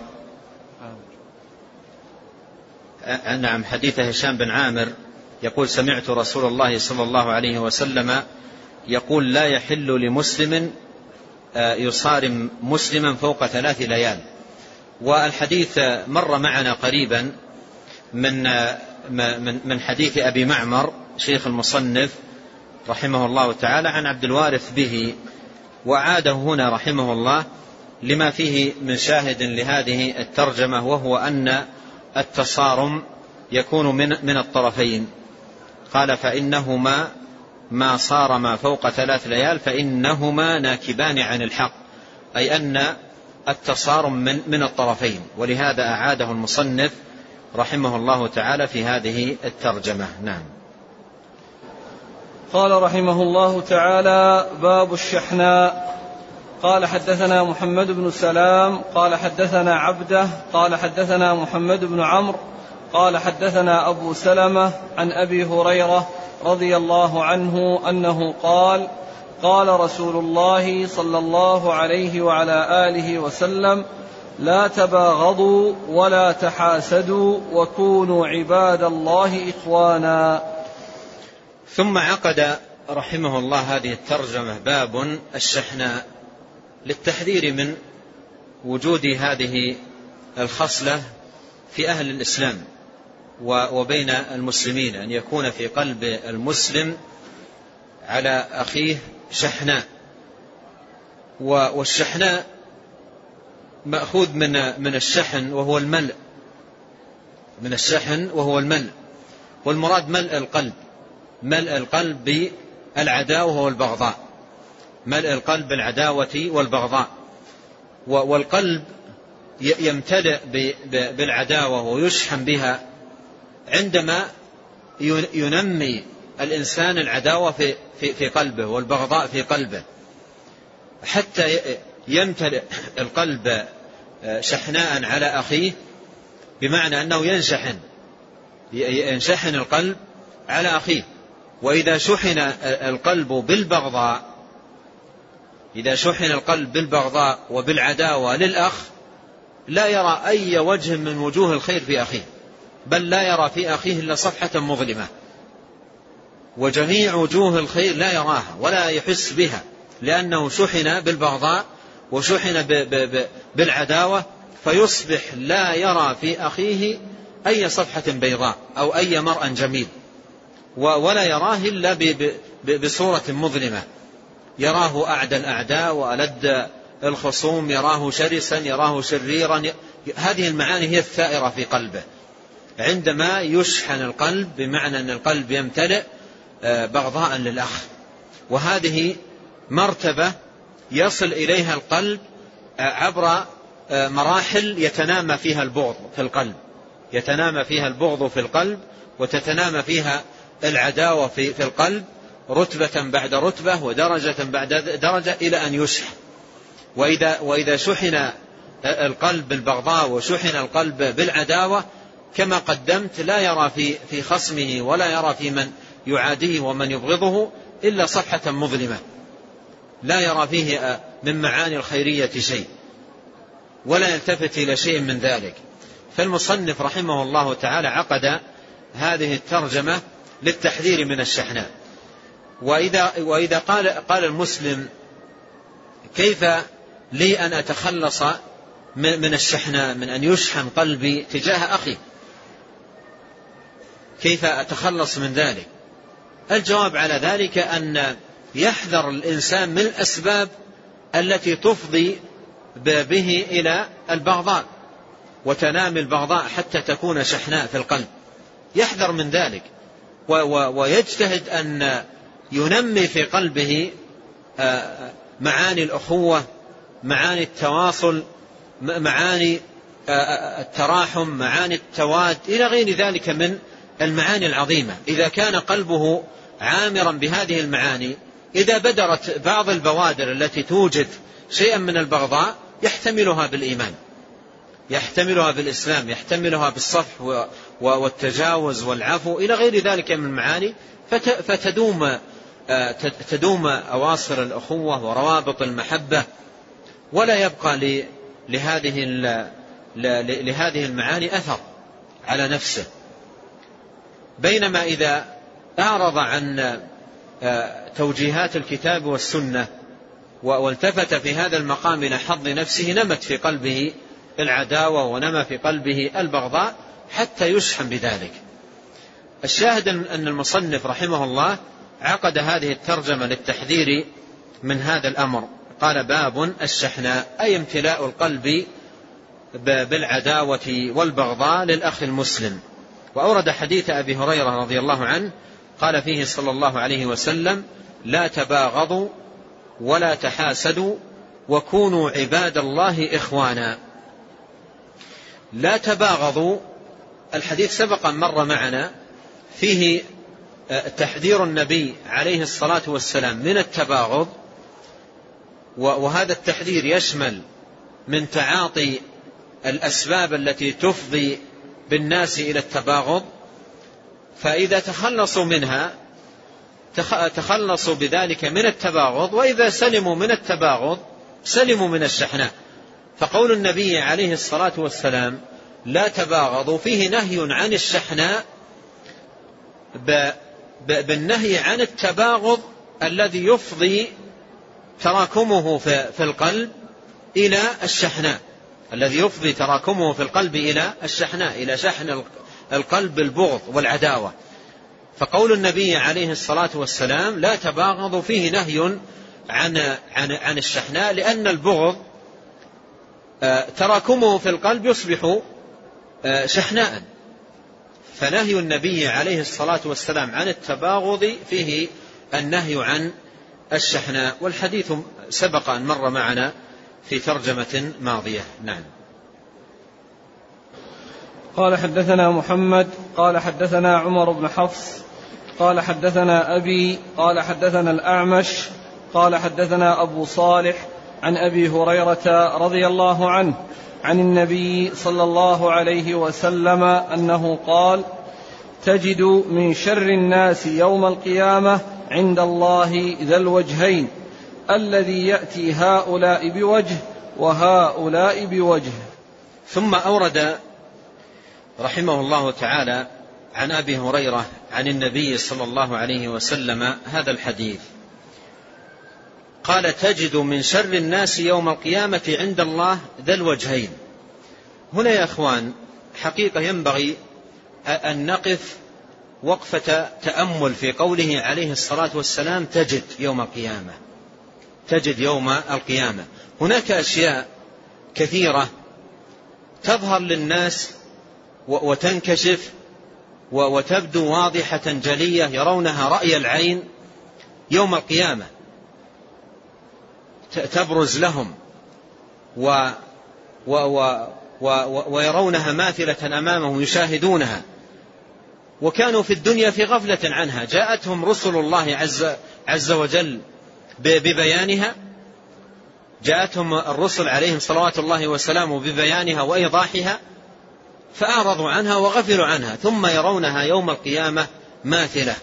نعم حديث هشام بن عامر يقول: سمعت رسول الله صلى الله عليه وسلم يقول: لا يحل لمسلم يصارم مسلما فوق ثلاث ليال. والحديث مر معنا قريبا من من حديث أبي معمر شيخ المصنف رحمه الله تعالى عن عبد الوارث به، وعاده هنا رحمه الله لما فيه من شاهد لهذه الترجمة، وهو أن التصارم يكون من من الطرفين. قال: فإنهما ما صارما فوق ثلاث ليال فإنهما ناكبان عن الحق، أي أن التصارم من من الطرفين، ولهذا أعاده المصنف رحمه الله تعالى في هذه الترجمة. نعم. قال رحمه الله تعالى: باب الشحناء. قال: حدثنا محمد بن سلام قال حدثنا عبده قال حدثنا محمد بن عمرو قال حدثنا أبو سلمة عن أبي هريرة رضي الله عنه أنه قال: قال رسول الله صلى الله عليه وعلى آله وسلم: لا تباغضوا ولا تحاسدوا وكونوا عباد الله إخوانا. ثم عقد رحمه الله هذه الترجمة: باب الشحناء، للتحذير من وجود هذه الخصلة في أهل الإسلام وبين المسلمين، أن يكون في قلب المسلم على أخيه شحناء. والشحناء مأخوذ من من الشحن وهو الملء، من الشحن وهو الملء، والمراد ملء القلب، ملء القلب بالعداوة والبغضاء، ملء القلب بالعداوة والبغضاء. والقلب يمتلئ بالعداوة ويشحن بها عندما ينمي الإنسان العداوة في في قلبه والبغضاء في قلبه، حتى يمتلئ القلب شحناء على أخيه، بمعنى أنه ينشحن ينشحن القلب على أخيه. وإذا شحن القلب بالبغضاء إذا شحن القلب بالبغضاء وبالعداوة للأخ لا يرى أي وجه من وجوه الخير في أخيه، بل لا يرى في أخيه إلا صفحة مظلمة، وجميع وجوه الخير لا يراها ولا يحس بها، لأنه شحن بالبغضاء وشحن بالعداوة، فيصبح لا يرى في أخيه أي صفحة بيضاء أو أي مرء جميل، ولا يراه إلا بصورة مظلمة، يراه أعدى الأعداء وألد الخصوم، يراه شرسا، يراه شريرا. هذه المعاني هي الثائرة في قلبه عندما يشحن القلب، بمعنى أن القلب يمتلئ بغضاء للأخ. وهذه مرتبة يصل إليها القلب عبر مراحل يتنامى فيها البغض في القلب، يتنامى فيها البغض في القلب وتتنامى فيها العداوة في القلب، رتبة بعد رتبة ودرجة بعد درجة، إلى أن يشحن. وإذا, وإذا شحن القلب بالبغضاء وشحن القلب بالعداوة كما قدمت، لا يرى في في خصمه ولا يرى في من يعاديه ومن يبغضه إلا صفحة مظلمة، لا يرى فيه من معاني الخيرية شيء ولا يلتفت إلى شيء من ذلك. فالمصنف رحمه الله تعالى عقد هذه الترجمة للتحذير من الشحناء. وإذا, وإذا قال, قال المسلم: كيف لي أن أتخلص من الشحناء، من أن يشحن قلبي تجاه أخي، كيف أتخلص من ذلك؟ الجواب على ذلك أن يحذر الإنسان من الأسباب التي تفضي به إلى البغضاء، وتنامي البغضاء حتى تكون شحناء في القلب. يحذر من ذلك ويجتهد أن ينمي في قلبه معاني الأخوة، معاني التواصل، معاني التراحم، معاني التواد، إلى غير ذلك من المعاني العظيمة. إذا كان قلبه عامرا بهذه المعاني، إذا بدرت بعض البوادر التي توجد شيئا من البغضاء يحتملها بالإيمان، يحتملها بالإسلام، يحتملها بالصفح والتجاوز والعفو إلى غير ذلك من المعاني، فتدوم تدوم أواصر الأخوة وروابط المحبة، ولا يبقى لهذه لهذه المعاني أثر على نفسه. بينما إذا أعرض عن توجيهات الكتاب والسنة والتفت في هذا المقام إلى حظ نفسه، نمت في قلبه العداوة ونمى في قلبه البغضاء حتى يشحن بذلك. الشاهد أن المصنف رحمه الله عقد هذه الترجمة للتحذير من هذا الأمر. قال: باب الشحناء، أي امتلاء القلب بالعداوة والبغضاء للأخ المسلم. وأورد حديث أبي هريرة رضي الله عنه قال فيه صلى الله عليه وسلم: لا تباغضوا ولا تحاسدوا وكونوا عباد الله إخوانا. لا تباغضوا، الحديث سبق مر معنا، فيه تحذير النبي عليه الصلاة والسلام من التباغض، وهذا التحذير يشمل من تعاطي الأسباب التي تفضي بالناس إلى التباغض، فإذا تخلصوا منها تخلصوا بذلك من التباغض، وإذا سلموا من التباغض سلموا من الشحناء. فقول النبي عليه الصلاة والسلام لا تباغضوا فيه نهي عن الشحناء بالنهي عن التباغض الذي يفضي تراكمه في القلب إلى الشحناء، الذي يفضي تراكمه في القلب إلى الشحناء، إلى شحن القلب بالبغض والعداوة. فقول النبي عليه الصلاة والسلام لا تباغضوا فيه نهي عن عن عن الشحناء، لأن البغض تراكمه في القلب يصبح شحناء. فنهي النبي عليه الصلاة والسلام عن التباغض فيه النهي عن الشحناء، والحديث سبق أن مر معنا في ترجمة ماضية. نعم. قال حدثنا محمد قال حدثنا عمر بن حفص قال حدثنا أبي قال حدثنا الأعمش قال حدثنا أبو صالح عن أبي هريرة رضي الله عنه عن النبي صلى الله عليه وسلم أنه قال: تجد من شر الناس يوم القيامة عند الله ذا الوجهين الذي يأتي هؤلاء بوجه وهؤلاء بوجه. ثم أورد رحمه الله تعالى عن أبي هريرة عن النبي صلى الله عليه وسلم هذا الحديث، قال: تجد من شر الناس يوم القيامة عند الله ذا الوجهين. هنا يا أخوان حقيقة ينبغي أن نقف وقفة تأمل في قوله عليه الصلاة والسلام تجد يوم القيامة، تجد يوم القيامة. هناك أشياء كثيرة تظهر للناس وتنكشف وتبدو واضحة جلية، يرونها رأي العين يوم القيامة، تبرز لهم و و و و ويرونها ماثلة أمامهم يشاهدونها، وكانوا في الدنيا في غفلة عنها. جاءتهم رسل الله عز, عز وجل ببيانها، جاءتهم الرسل عليهم صلوات الله وسلامه ببيانها وإيضاحها، فأعرضوا عنها وغفلوا عنها، ثم يرونها يوم القيامة ماثلة.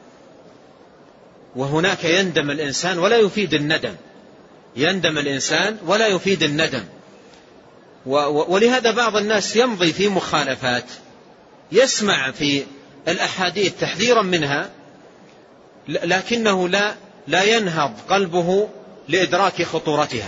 وهناك يندم الإنسان ولا يفيد الندم، يندم الإنسان ولا يفيد الندم. ولهذا بعض الناس يمضي في مخالفات، يسمع في الأحاديث تحذيرا منها، لكنه لا لا ينهض قلبه لإدراك خطورتها،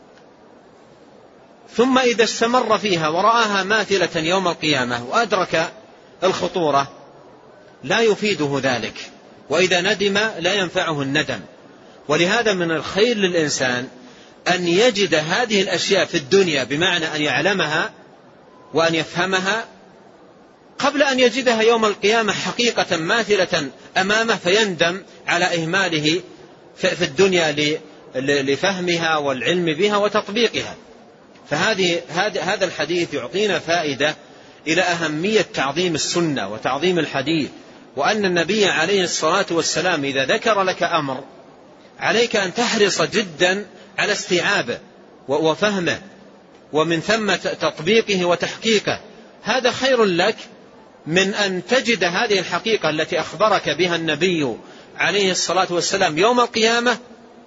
ثم إذا استمر فيها ورآها ماثلة يوم القيامة وأدرك الخطورة لا يفيده ذلك، وإذا ندم لا ينفعه الندم. ولهذا من الخير للإنسان أن يجد هذه الأشياء في الدنيا، بمعنى أن يعلمها وأن يفهمها قبل أن يجدها يوم القيامة حقيقة ماثلة أمامه فيندم على إهماله في الدنيا لفهمها والعلم بها وتطبيقها. فهذه هذا الحديث يعطينا فائدة إلى أهمية تعظيم السنة وتعظيم الحديث، وأن النبي عليه الصلاة والسلام إذا ذكر لك أمر عليك أن تحرص جدا على استيعابه وفهمه ومن ثم تطبيقه وتحقيقه. هذا خير لك من أن تجد هذه الحقيقة التي أخبرك بها النبي عليه الصلاة والسلام يوم القيامة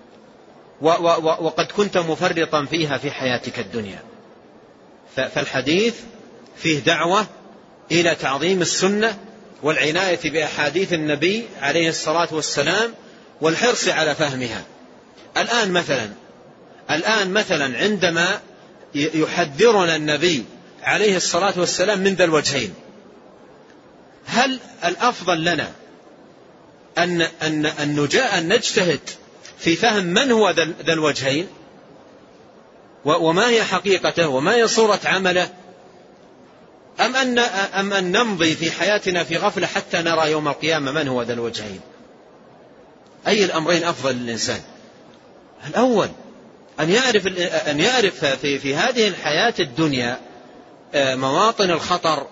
وقد كنت مفرطا فيها في حياتك الدنيا. فالحديث فيه دعوة إلى تعظيم السنة والعناية بأحاديث النبي عليه الصلاة والسلام والحرص على فهمها. الآن مثلا الآن مثلا عندما يحذرنا النبي عليه الصلاة والسلام من ذا الوجهين، هل الأفضل لنا أن, أن, أن, أن نجتهد في فهم من هو ذا الوجهين وما هي حقيقته وما هي صورة عمله، أم أن, أم أن نمضي في حياتنا في غفلة حتى نرى يوم القيامة من هو ذا الوجهين؟ أي الأمرين أفضل للإنسان؟ الأول أن يعرف, أن يعرف في, في هذه الحياة الدنيا مواطن الخطر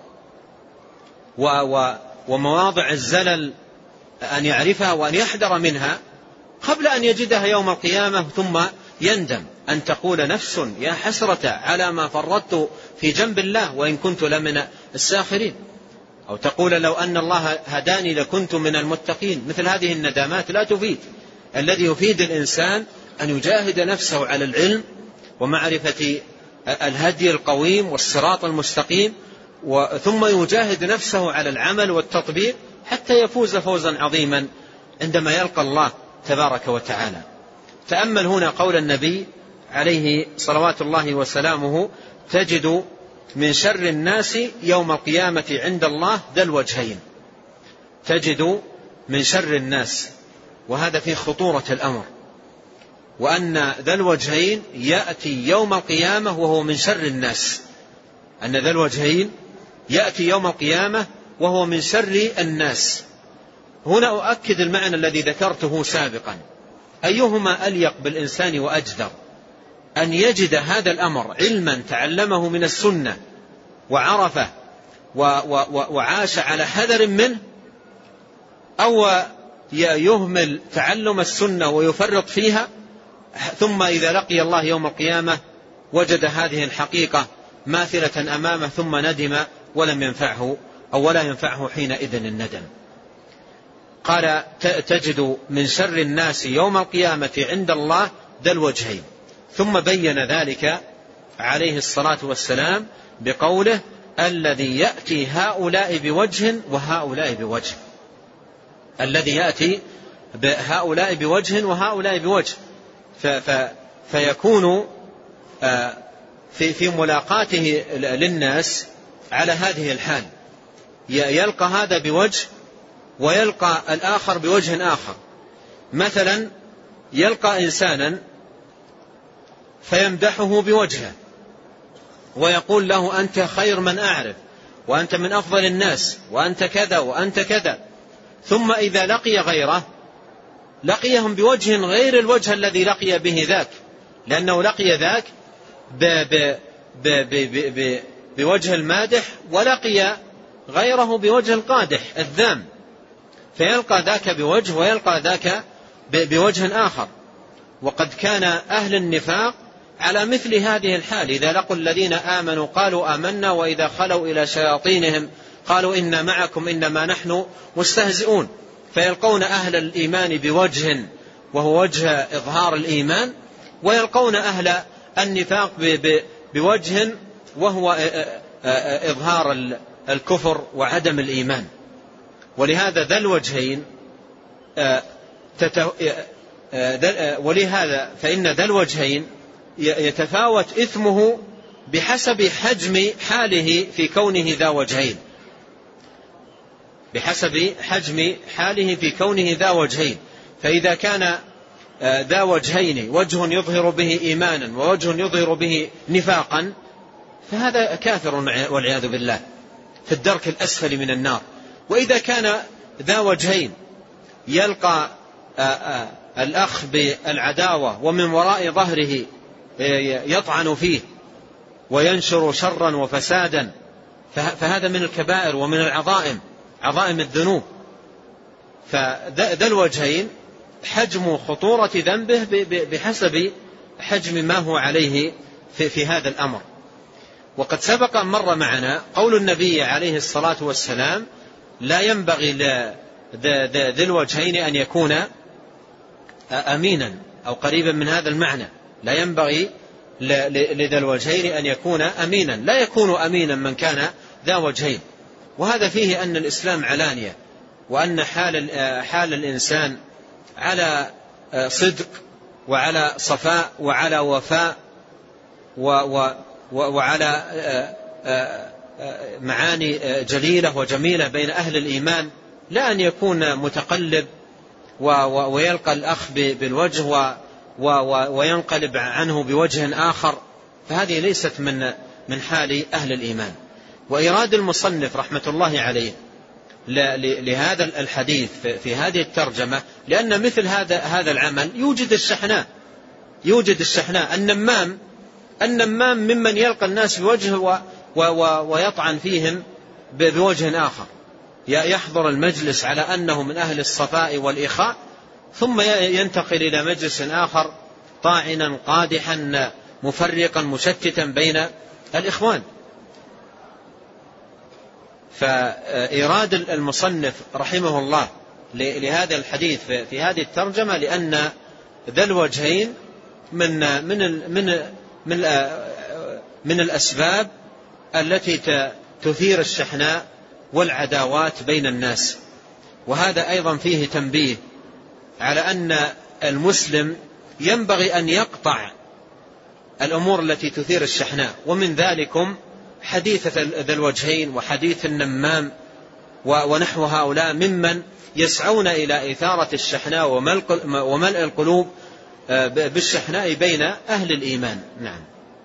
ومواضع الزلل، أن يعرفها وأن يحذر منها قبل أن يجدها يوم القيامة ثم يندم، أن تقول نفس يا حسرة على ما فرطت في جنب الله وإن كنت لمن الساخرين، أو تقول لو أن الله هداني لكنت من المتقين. مثل هذه الندامات لا تفيد. الذي يفيد الإنسان أن يجاهد نفسه على العلم ومعرفة الهدي القويم والصراط المستقيم، ثم يجاهد نفسه على العمل والتطبيق حتى يفوز فوزا عظيما عندما يلقى الله تبارك وتعالى. تأمل هنا قول النبي عليه صلوات الله وسلامه: تجد من شر الناس يوم القيامة عند الله ذا الوجهين. تجد من شر الناس، وهذا في خطورة الأمر، وأن ذا الوجهين يأتي يوم القيامة وهو من شر الناس. أن ذا الوجهين يأتي يوم القيامة وهو من شر الناس. هنا أؤكد المعنى الذي ذكرته سابقا: أيهما أليق بالإنسان وأجدر، أن يجد هذا الأمر علما تعلمه من السنة وعرفه وعاش على حذر منه، أو يهمل تعلم السنة ويفرط فيها ثم إذا لقي الله يوم القيامة وجد هذه الحقيقة ماثلة أمامه ثم ندم ولم ينفعه أو ولا ينفعه حينئذ الندم. قال: تجد من شر الناس يوم القيامة عند الله ذا الوجهين. ثم بين ذلك عليه الصلاة والسلام بقوله: الذي يأتي هؤلاء بوجه وهؤلاء بوجه. الذي يأتي هؤلاء بوجه وهؤلاء بوجه، فيكون في في ملاقاته للناس على هذه الحال، يلقى هذا بوجه ويلقى الآخر بوجه آخر. مثلا يلقى إنسانا فيمدحه بوجهه ويقول له: أنت خير من أعرف، وأنت من أفضل الناس، وأنت كذا وأنت كذا. ثم إذا لقي غيره لقيهم بوجه غير الوجه الذي لقي به ذاك، لأنه لقي ذاك ب ب ب ب ب بوجه المادح ولقي غيره بوجه القادح الذام، فيلقى ذاك بوجه ويلقى ذاك بوجه آخر. وقد كان أهل النفاق على مثل هذه الحال، إذا لقوا الذين آمنوا قالوا آمنا، وإذا خلوا إلى شياطينهم قالوا إنا معكم إنما نحن مستهزئون. فيلقون أهل الإيمان بوجه وهو وجه إظهار الإيمان، ويلقون أهل النفاق بوجه وهو إظهار الكفر وعدم الإيمان. ولهذا ذا الوجهين ولهذا فإن ذا الوجهين يتفاوت إثمه بحسب حجم حاله في كونه ذا وجهين، بحسب حجم حاله في كونه ذا وجهين. فإذا كان ذا وجهين، وجه يظهر به إيمانا ووجه يظهر به نفاقا، فهذا كافر والعياذ بالله في الدرك الأسفل من النار. وإذا كان ذا وجهين يلقى الأخ بالعداوة ومن وراء ظهره يطعن فيه وينشر شرا وفسادا، فهذا من الكبائر ومن العظائم، عظائم الذنوب. فذا الوجهين حجم خطورة ذنبه بحسب حجم ما هو عليه في, في هذا الأمر. وقد سبق أن مر معنا قول النبي عليه الصلاة والسلام: لا ينبغي ذي الوجهين أن يكون أمينا، أو قريبا من هذا المعنى. لا ينبغي لذي الوجهين أن يكون أمينا، لا يكون أمينا من كان ذا وجهين. وهذا فيه أن الإسلام علانية، وأن حال, حال الإنسان على صدق وعلى صفاء وعلى وفاء وعلى معاني جليلة وجميلة بين أهل الإيمان، لا أن يكون متقلب ويلقى الأخ بالوجه وينقلب عنه بوجه آخر، فهذه ليست من من حال أهل الإيمان. وإراد المصنف رحمة الله عليه لهذا الحديث في هذه الترجمة لأن مثل هذا هذا العمل يوجد الشحناء يوجد الشحناء النمام النمام ممن يلقى الناس بوجه ويطعن فيهم بوجه آخر، يحضر المجلس على أنه من أهل الصفاء والإخاء، ثم ينتقل إلى مجلس آخر طاعنا قادحا مفرقا مشتتا بين الإخوان. فإراد المصنف رحمه الله لهذا الحديث في هذه الترجمة لأن ذا الوجهين من من من من من الأسباب التي تثير الشحناء والعداوات بين الناس. وهذا أيضا فيه تنبيه على أن المسلم ينبغي أن يقطع الأمور التي تثير الشحناء، ومن ذلكم حديث ذا الوجهين وحديث النمام ونحو هؤلاء ممن يسعون إلى إثارة الشحناء وملء القلوب بالشحناء بين أهل الإيمان. نعم.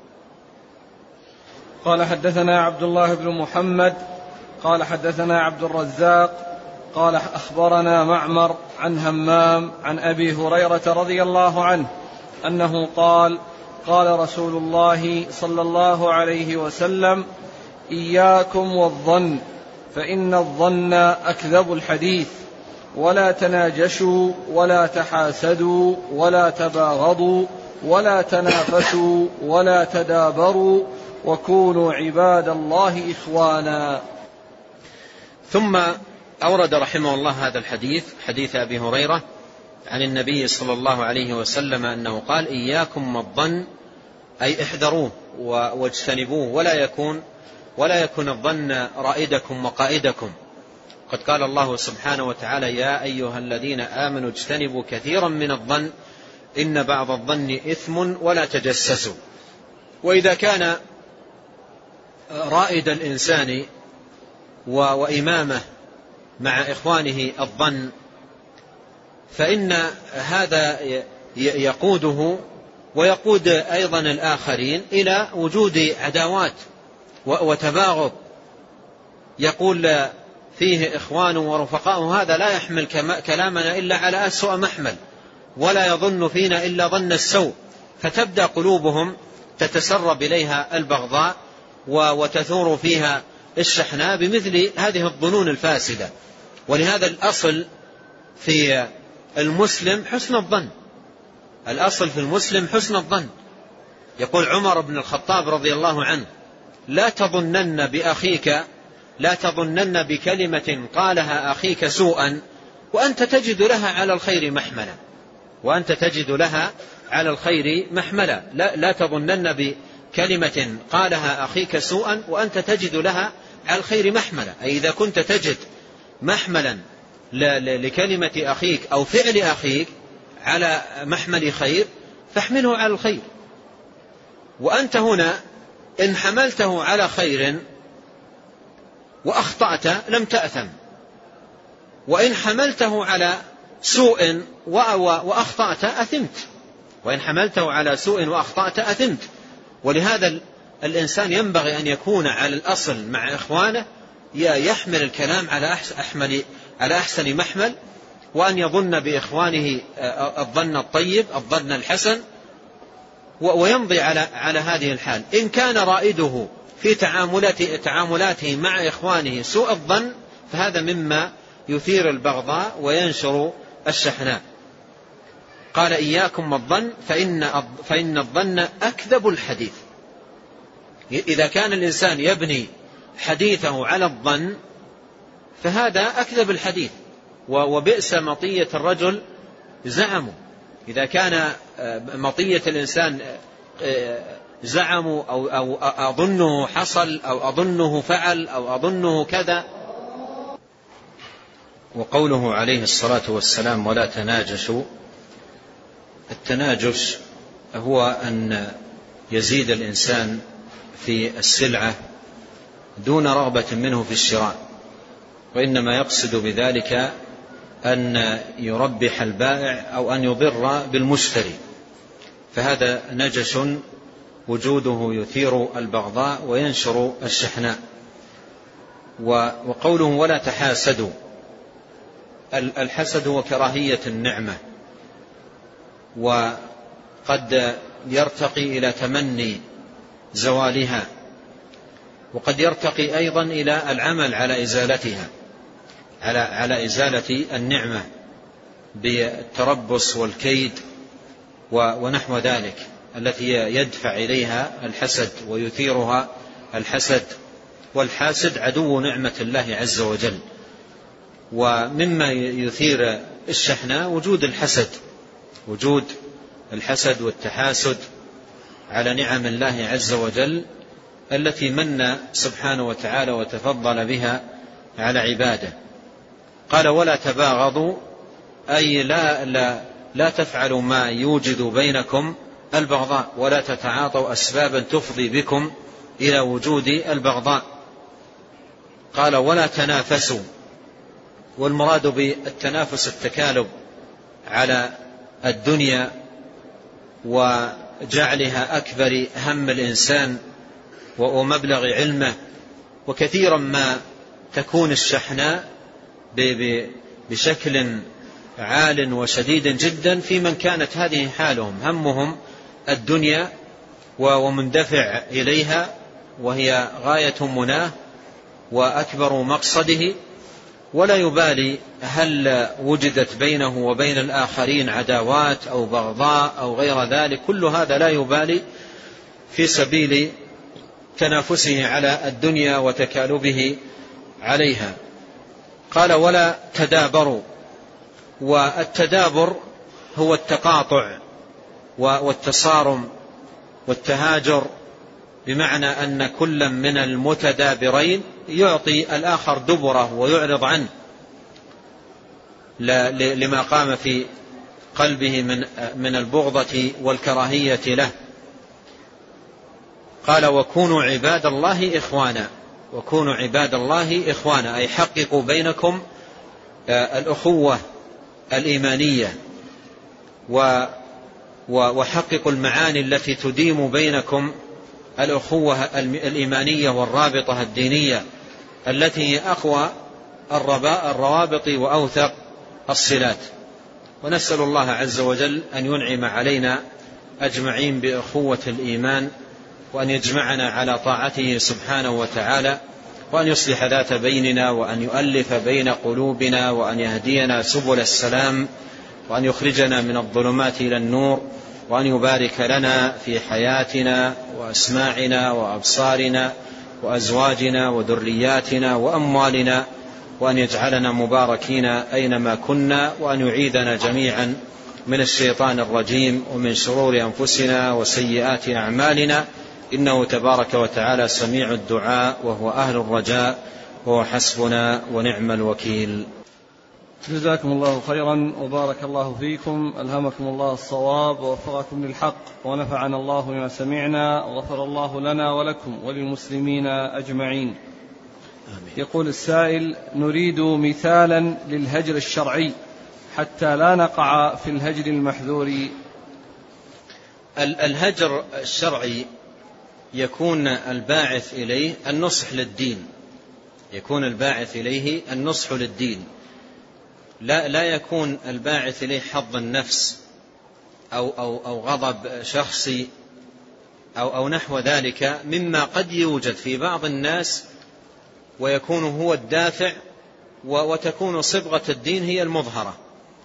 قال حدثنا عبد الله بن محمد قال حدثنا عبد الرزاق قال أخبرنا معمر عن همام عن أبي هريرة رضي الله عنه أنه قال: قال رسول الله صلى الله عليه وسلم: إياكم والظن فإن الظن أكذب الحديث، ولا تناجشوا ولا تحاسدوا ولا تباغضوا ولا تنافسوا ولا تدابروا وكونوا عباد الله إخوانا. ثم أورد رحمه الله هذا الحديث، حديث أبي هريرة عن النبي صلى الله عليه وسلم أنه قال: إياكم والظن، أي احذروه واجتنبوه، ولا يكون ولا يكون الظن رائدكم وقائدكم. قد قال الله سبحانه وتعالى: يا أيها الذين آمنوا اجتنبوا كثيرا من الظن إن بعض الظن إثم ولا تجسسوا. وإذا كان رائد الإنسان وإمامه مع إخوانه الظن، فإن هذا يقوده ويقود أيضا الآخرين إلى وجود عداوات وتباغض. يقول فيه إخوان ورفقاء، هذا لا يحمل كلامنا إلا على أسوأ محمل، ولا يظن فينا إلا ظن السوء، فتبدأ قلوبهم تتسرب إليها البغضاء وتثور فيها الشحناء بمثل هذه الظنون الفاسدة. ولهذا الأصل في المسلم حسن الظن، الأصل في المسلم حسن الظن. يقول عمر بن الخطاب رضي الله عنه: لا تظنن بأخيك لا تظنن بكلمة قالها أخيك سوءا وأنت تجد لها على الخير محملا وأنت تجد لها على الخير محملا لا, لا تظنن بكلمة قالها أخيك سوءا وأنت تجد لها على الخير محملا. أي إذا كنت تجد محملا لكلمة أخيك أو فعل أخيك على محمل خير فاحمله على الخير. وأنت هنا إن حملته على خير وأخطأت لم تأثم، وإن حملته على سوء وأخطأت أثمت وإن حملته على سوء وأخطأت أثمت. ولهذا الإنسان ينبغي أن يكون على الأصل مع إخوانه يحمل الكلام على أحسن, على أحسن محمل، وأن يظن بإخوانه الظن الطيب الظن الحسن، ويمضي على على هذه الحال. إن كان رائده في تعاملاته, تعاملاته مع إخوانه سوء الظن فهذا مما يثير البغضاء وينشر الشحناء. قال إياكم والظن فإن, فإن الظن أكذب الحديث. إذا كان الإنسان يبني حديثه على الظن فهذا أكذب الحديث، وبئس مطية الرجل زعمه. إذا كان مطية الإنسان زعموا أو, أو أظنه حصل أو أظنه فعل أو أظنه كذا. وقوله عليه الصلاة والسلام ولا تناجشوا، التناجش هو أن يزيد الإنسان في السلعة دون رغبة منه في الشراء، وإنما يقصد بذلك أن يربح البائع أو أن يضر بالمشتري، فهذا نجش وجوده يثير البغضاء وينشر الشحناء. وقوله ولا تحاسدوا، الحسد هو كراهية النعمة، وقد يرتقي إلى تمني زوالها، وقد يرتقي أيضا إلى العمل على إزالتها، على على إزالة النعمة بالتربص والكيد ونحو ذلك التي يدفع إليها الحسد ويثيرها الحسد. والحاسد عدو نعمة الله عز وجل. ومما يثير الشحناء وجود الحسد، وجود الحسد والتحاسد على نعم الله عز وجل التي من سبحانه وتعالى وتفضل بها على عباده. قال ولا تباغضوا، أي لا, لا, لا تفعلوا ما يوجد بينكم البغضاء، ولا تتعاطوا أسبابا تفضي بكم إلى وجود البغضاء. قال ولا تنافسوا، والمراد بالتنافس التكالب على الدنيا وجعلها أكبر هم الإنسان ومبلغ علمه. وكثيرا ما تكون الشحناء بشكل عال وشديد جدا في من كانت هذه حالهم، همهم الدنيا ومندفع إليها وهي غاية مناه وأكبر مقصده، ولا يبالي هل وجدت بينه وبين الآخرين عداوات أو بغضاء أو غير ذلك، كل هذا لا يبالي في سبيل تنافسه على الدنيا وتكالبه عليها. قال ولا تدابروا، والتدابر هو التقاطع والتصارم والتهاجر، بمعنى أن كل من المتدابرين يعطي الآخر دبره ويعرض عنه لما قام في قلبه من من البغضة والكراهية له. قال وكونوا عباد الله إخوانا، وكونوا عباد الله إخوانا أي حققوا بينكم الأخوة الإيمانية، وحققوا المعاني التي تديم بينكم الأخوة الإيمانية والرابطة الدينية التي هي أقوى الروابط وأوثق الصلات. ونسأل الله عز وجل أن ينعم علينا أجمعين بأخوة الإيمان، وأن يجمعنا على طاعته سبحانه وتعالى، وأن يصلح ذات بيننا، وأن يؤلف بين قلوبنا، وأن يهدينا سبل السلام، وأن يخرجنا من الظلمات إلى النور، وأن يبارك لنا في حياتنا وأسماعنا وأبصارنا وأزواجنا وذرياتنا وأموالنا، وأن يجعلنا مباركين أينما كنا، وأن يعيذنا جميعا من الشيطان الرجيم ومن شرور أنفسنا وسيئات أعمالنا، إنه تبارك وتعالى سميع الدعاء وهو أهل الرجاء وهو حسبنا ونعم الوكيل. جزاكم الله خيرا وبارك الله فيكم، ألهمكم الله الصواب ووفقكم للحق، ونفعنا الله بما سمعنا، وغفر الله لنا ولكم وللمسلمين أجمعين. آمين. يقول السائل: نريد مثالا للهجر الشرعي حتى لا نقع في الهجر المحذور. الهجر الشرعي يكون الباعث إليه النصح للدين، يكون الباعث إليه النصح للدين، لا, لا يكون الباعث إليه حظ النفس أو, أو, أو غضب شخصي أو, أو نحو ذلك مما قد يوجد في بعض الناس ويكون هو الدافع وتكون صبغة الدين هي المظهرة.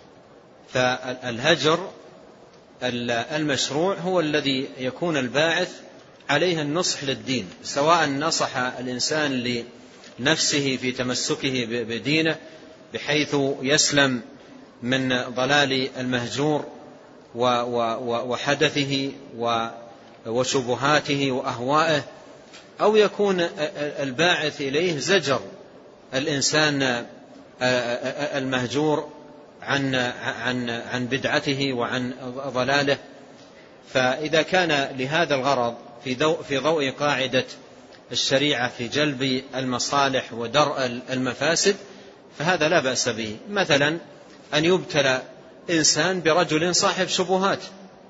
فالهجر المشروع هو الذي يكون الباعث عليه النصح للدين، سواء نصح الإنسان لنفسه في تمسكه بدينه بحيث يسلم من ضلال المهجور وحدثه وشبهاته وأهوائه، أو يكون الباعث إليه زجر الإنسان المهجور عن عن عن بدعته وعن ضلاله. فإذا كان لهذا الغرض في ضوء في ضوء قاعدة الشريعة في جلب المصالح ودرء المفاسد فهذا لا بأس به. مثلا أن يبتلى إنسان برجل صاحب شبهات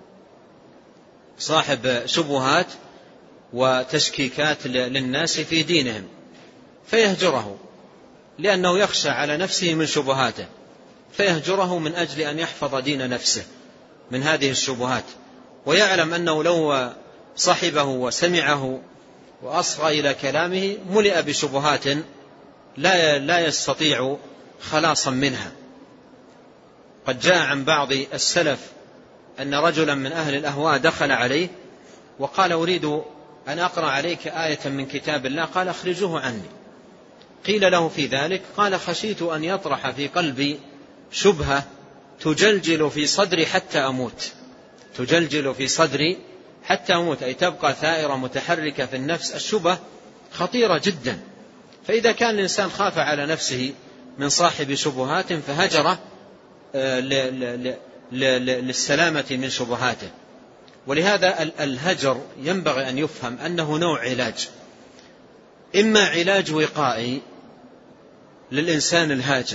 صاحب شبهات وتشكيكات للناس في دينهم، فيهجره لأنه يخشى على نفسه من شبهاته، فيهجره من أجل أن يحفظ دين نفسه من هذه الشبهات، ويعلم أنه لو صحبه وسمعه وأصغى إلى كلامه ملئ بشبهات لا لا يستطيع خلاصا منها. قد جاء عن بعض السلف أن رجلا من أهل الأهواء دخل عليه وقال أريد أن أقرأ عليك آية من كتاب الله، قال أخرجوه عني. قيل له في ذلك قال خشيت أن يطرح في قلبي شبهة تجلجل في صدري حتى أموت، تجلجل في صدري حتى أموت، أي تبقى ثائرة متحركة في النفس. الشبهة خطيرة جدا، فإذا كان الإنسان خاف على نفسه من صاحب شبهات فهجره للسلامة من شبهاته. ولهذا الهجر ينبغي أن يفهم أنه نوع علاج، إما علاج وقائي للإنسان الهاجر،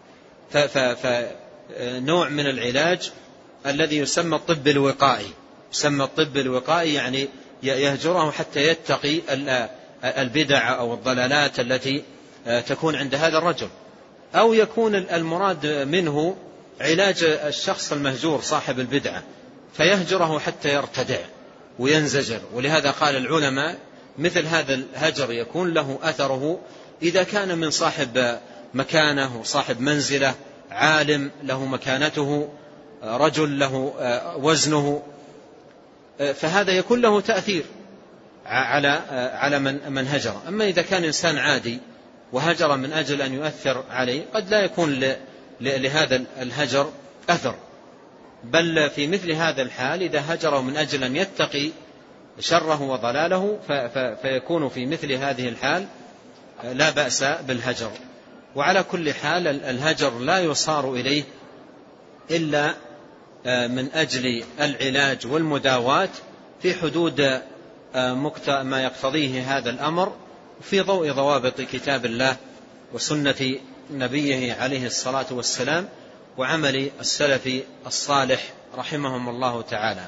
فنوع من العلاج الذي يسمى الطب الوقائي، يسمى الطب الوقائي يعني يهجره حتى يتقي البدع أو الضلالات التي تكون عند هذا الرجل. أو يكون المراد منه علاج الشخص المهجور صاحب البدعة فيهجره حتى يرتدع وينزجر. ولهذا قال العلماء مثل هذا الهجر يكون له أثره إذا كان من صاحب مكانه وصاحب منزله، عالم له مكانته، رجل له وزنه، فهذا يكون له تأثير على على من من هجر. أما إذا كان إنسان عادي وهجر من أجل أن يؤثر عليه قد لا يكون لهذا الهجر أثر، بل في مثل هذا الحال إذا هجره من أجل أن يتقي شره وضلاله فيكون في مثل هذه الحال لا بأس بالهجر. وعلى كل حال الهجر لا يصار إليه إلا من أجل العلاج والمداواة في حدود ما يقتضيه هذا الأمر في ضوء ضوابط كتاب الله وسنة نبيه عليه الصلاة والسلام وعمل السلف الصالح رحمهم الله تعالى.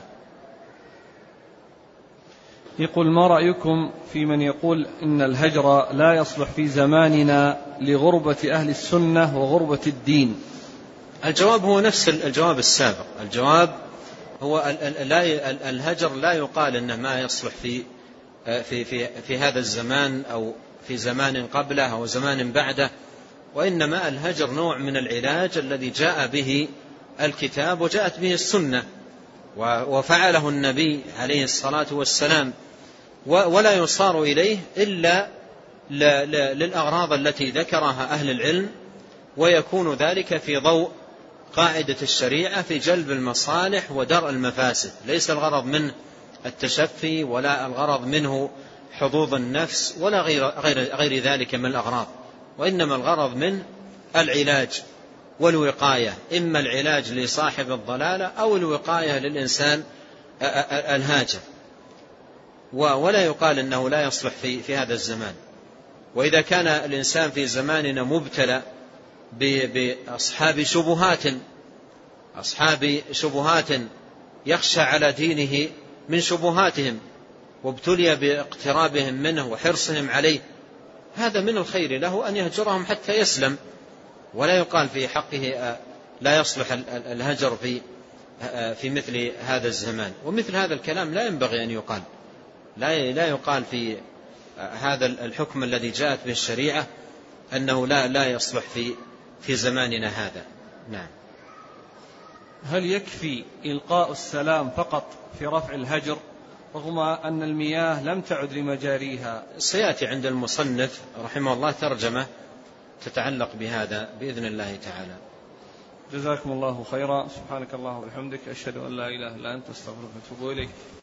يقول ما رأيكم في من يقول إن الهجر لا يصلح في زماننا لغربة أهل السنة وغربة الدين؟ الجواب هو نفس الجواب السابق. الجواب هو الهجر لا يقال إنه ما يصلح في في في في هذا الزمان أو في زمان قبله أو زمان بعده، وإنما الهجر نوع من العلاج الذي جاء به الكتاب وجاءت به السنة وفعله النبي عليه الصلاة والسلام، ولا يصار إليه إلا للأغراض التي ذكرها أهل العلم، ويكون ذلك في ضوء قاعدة الشريعة في جلب المصالح ودرء المفاسد. ليس الغرض منه التشفي ولا الغرض منه حظوظ النفس ولا غير, غير, غير ذلك من الأغراض، وإنما الغرض منه العلاج والوقاية، إما العلاج لصاحب الضلالة أو الوقاية للإنسان الهاجر. ولا يقال أنه لا يصلح في, في هذا الزمان. وإذا كان الإنسان في زماننا مبتلى بأصحاب شبهات أصحاب شبهات يخشى على دينه من شبهاتهم، وابتلي باقترابهم منه وحرصهم عليه، هذا من الخير له أن يهجرهم حتى يسلم، ولا يقال في حقه لا يصلح الهجر في في مثل هذا الزمان. ومثل هذا الكلام لا ينبغي أن يقال، لا لا يقال في هذا الحكم الذي جاءت به الشريعة أنه لا لا يصلح في في زماننا هذا. نعم. هل يكفي إلقاء السلام فقط في رفع الهجر رغم أن المياه لم تعد لمجاريها؟ سيأتي عند المصنف رحمه الله ترجمة تتعلق بهذا بإذن الله تعالى. جزاكم الله خيرا. سبحانك اللهم وبحمدك، أشهد أن لا إله إلا أنت، أستغفرك وأتوب إليك.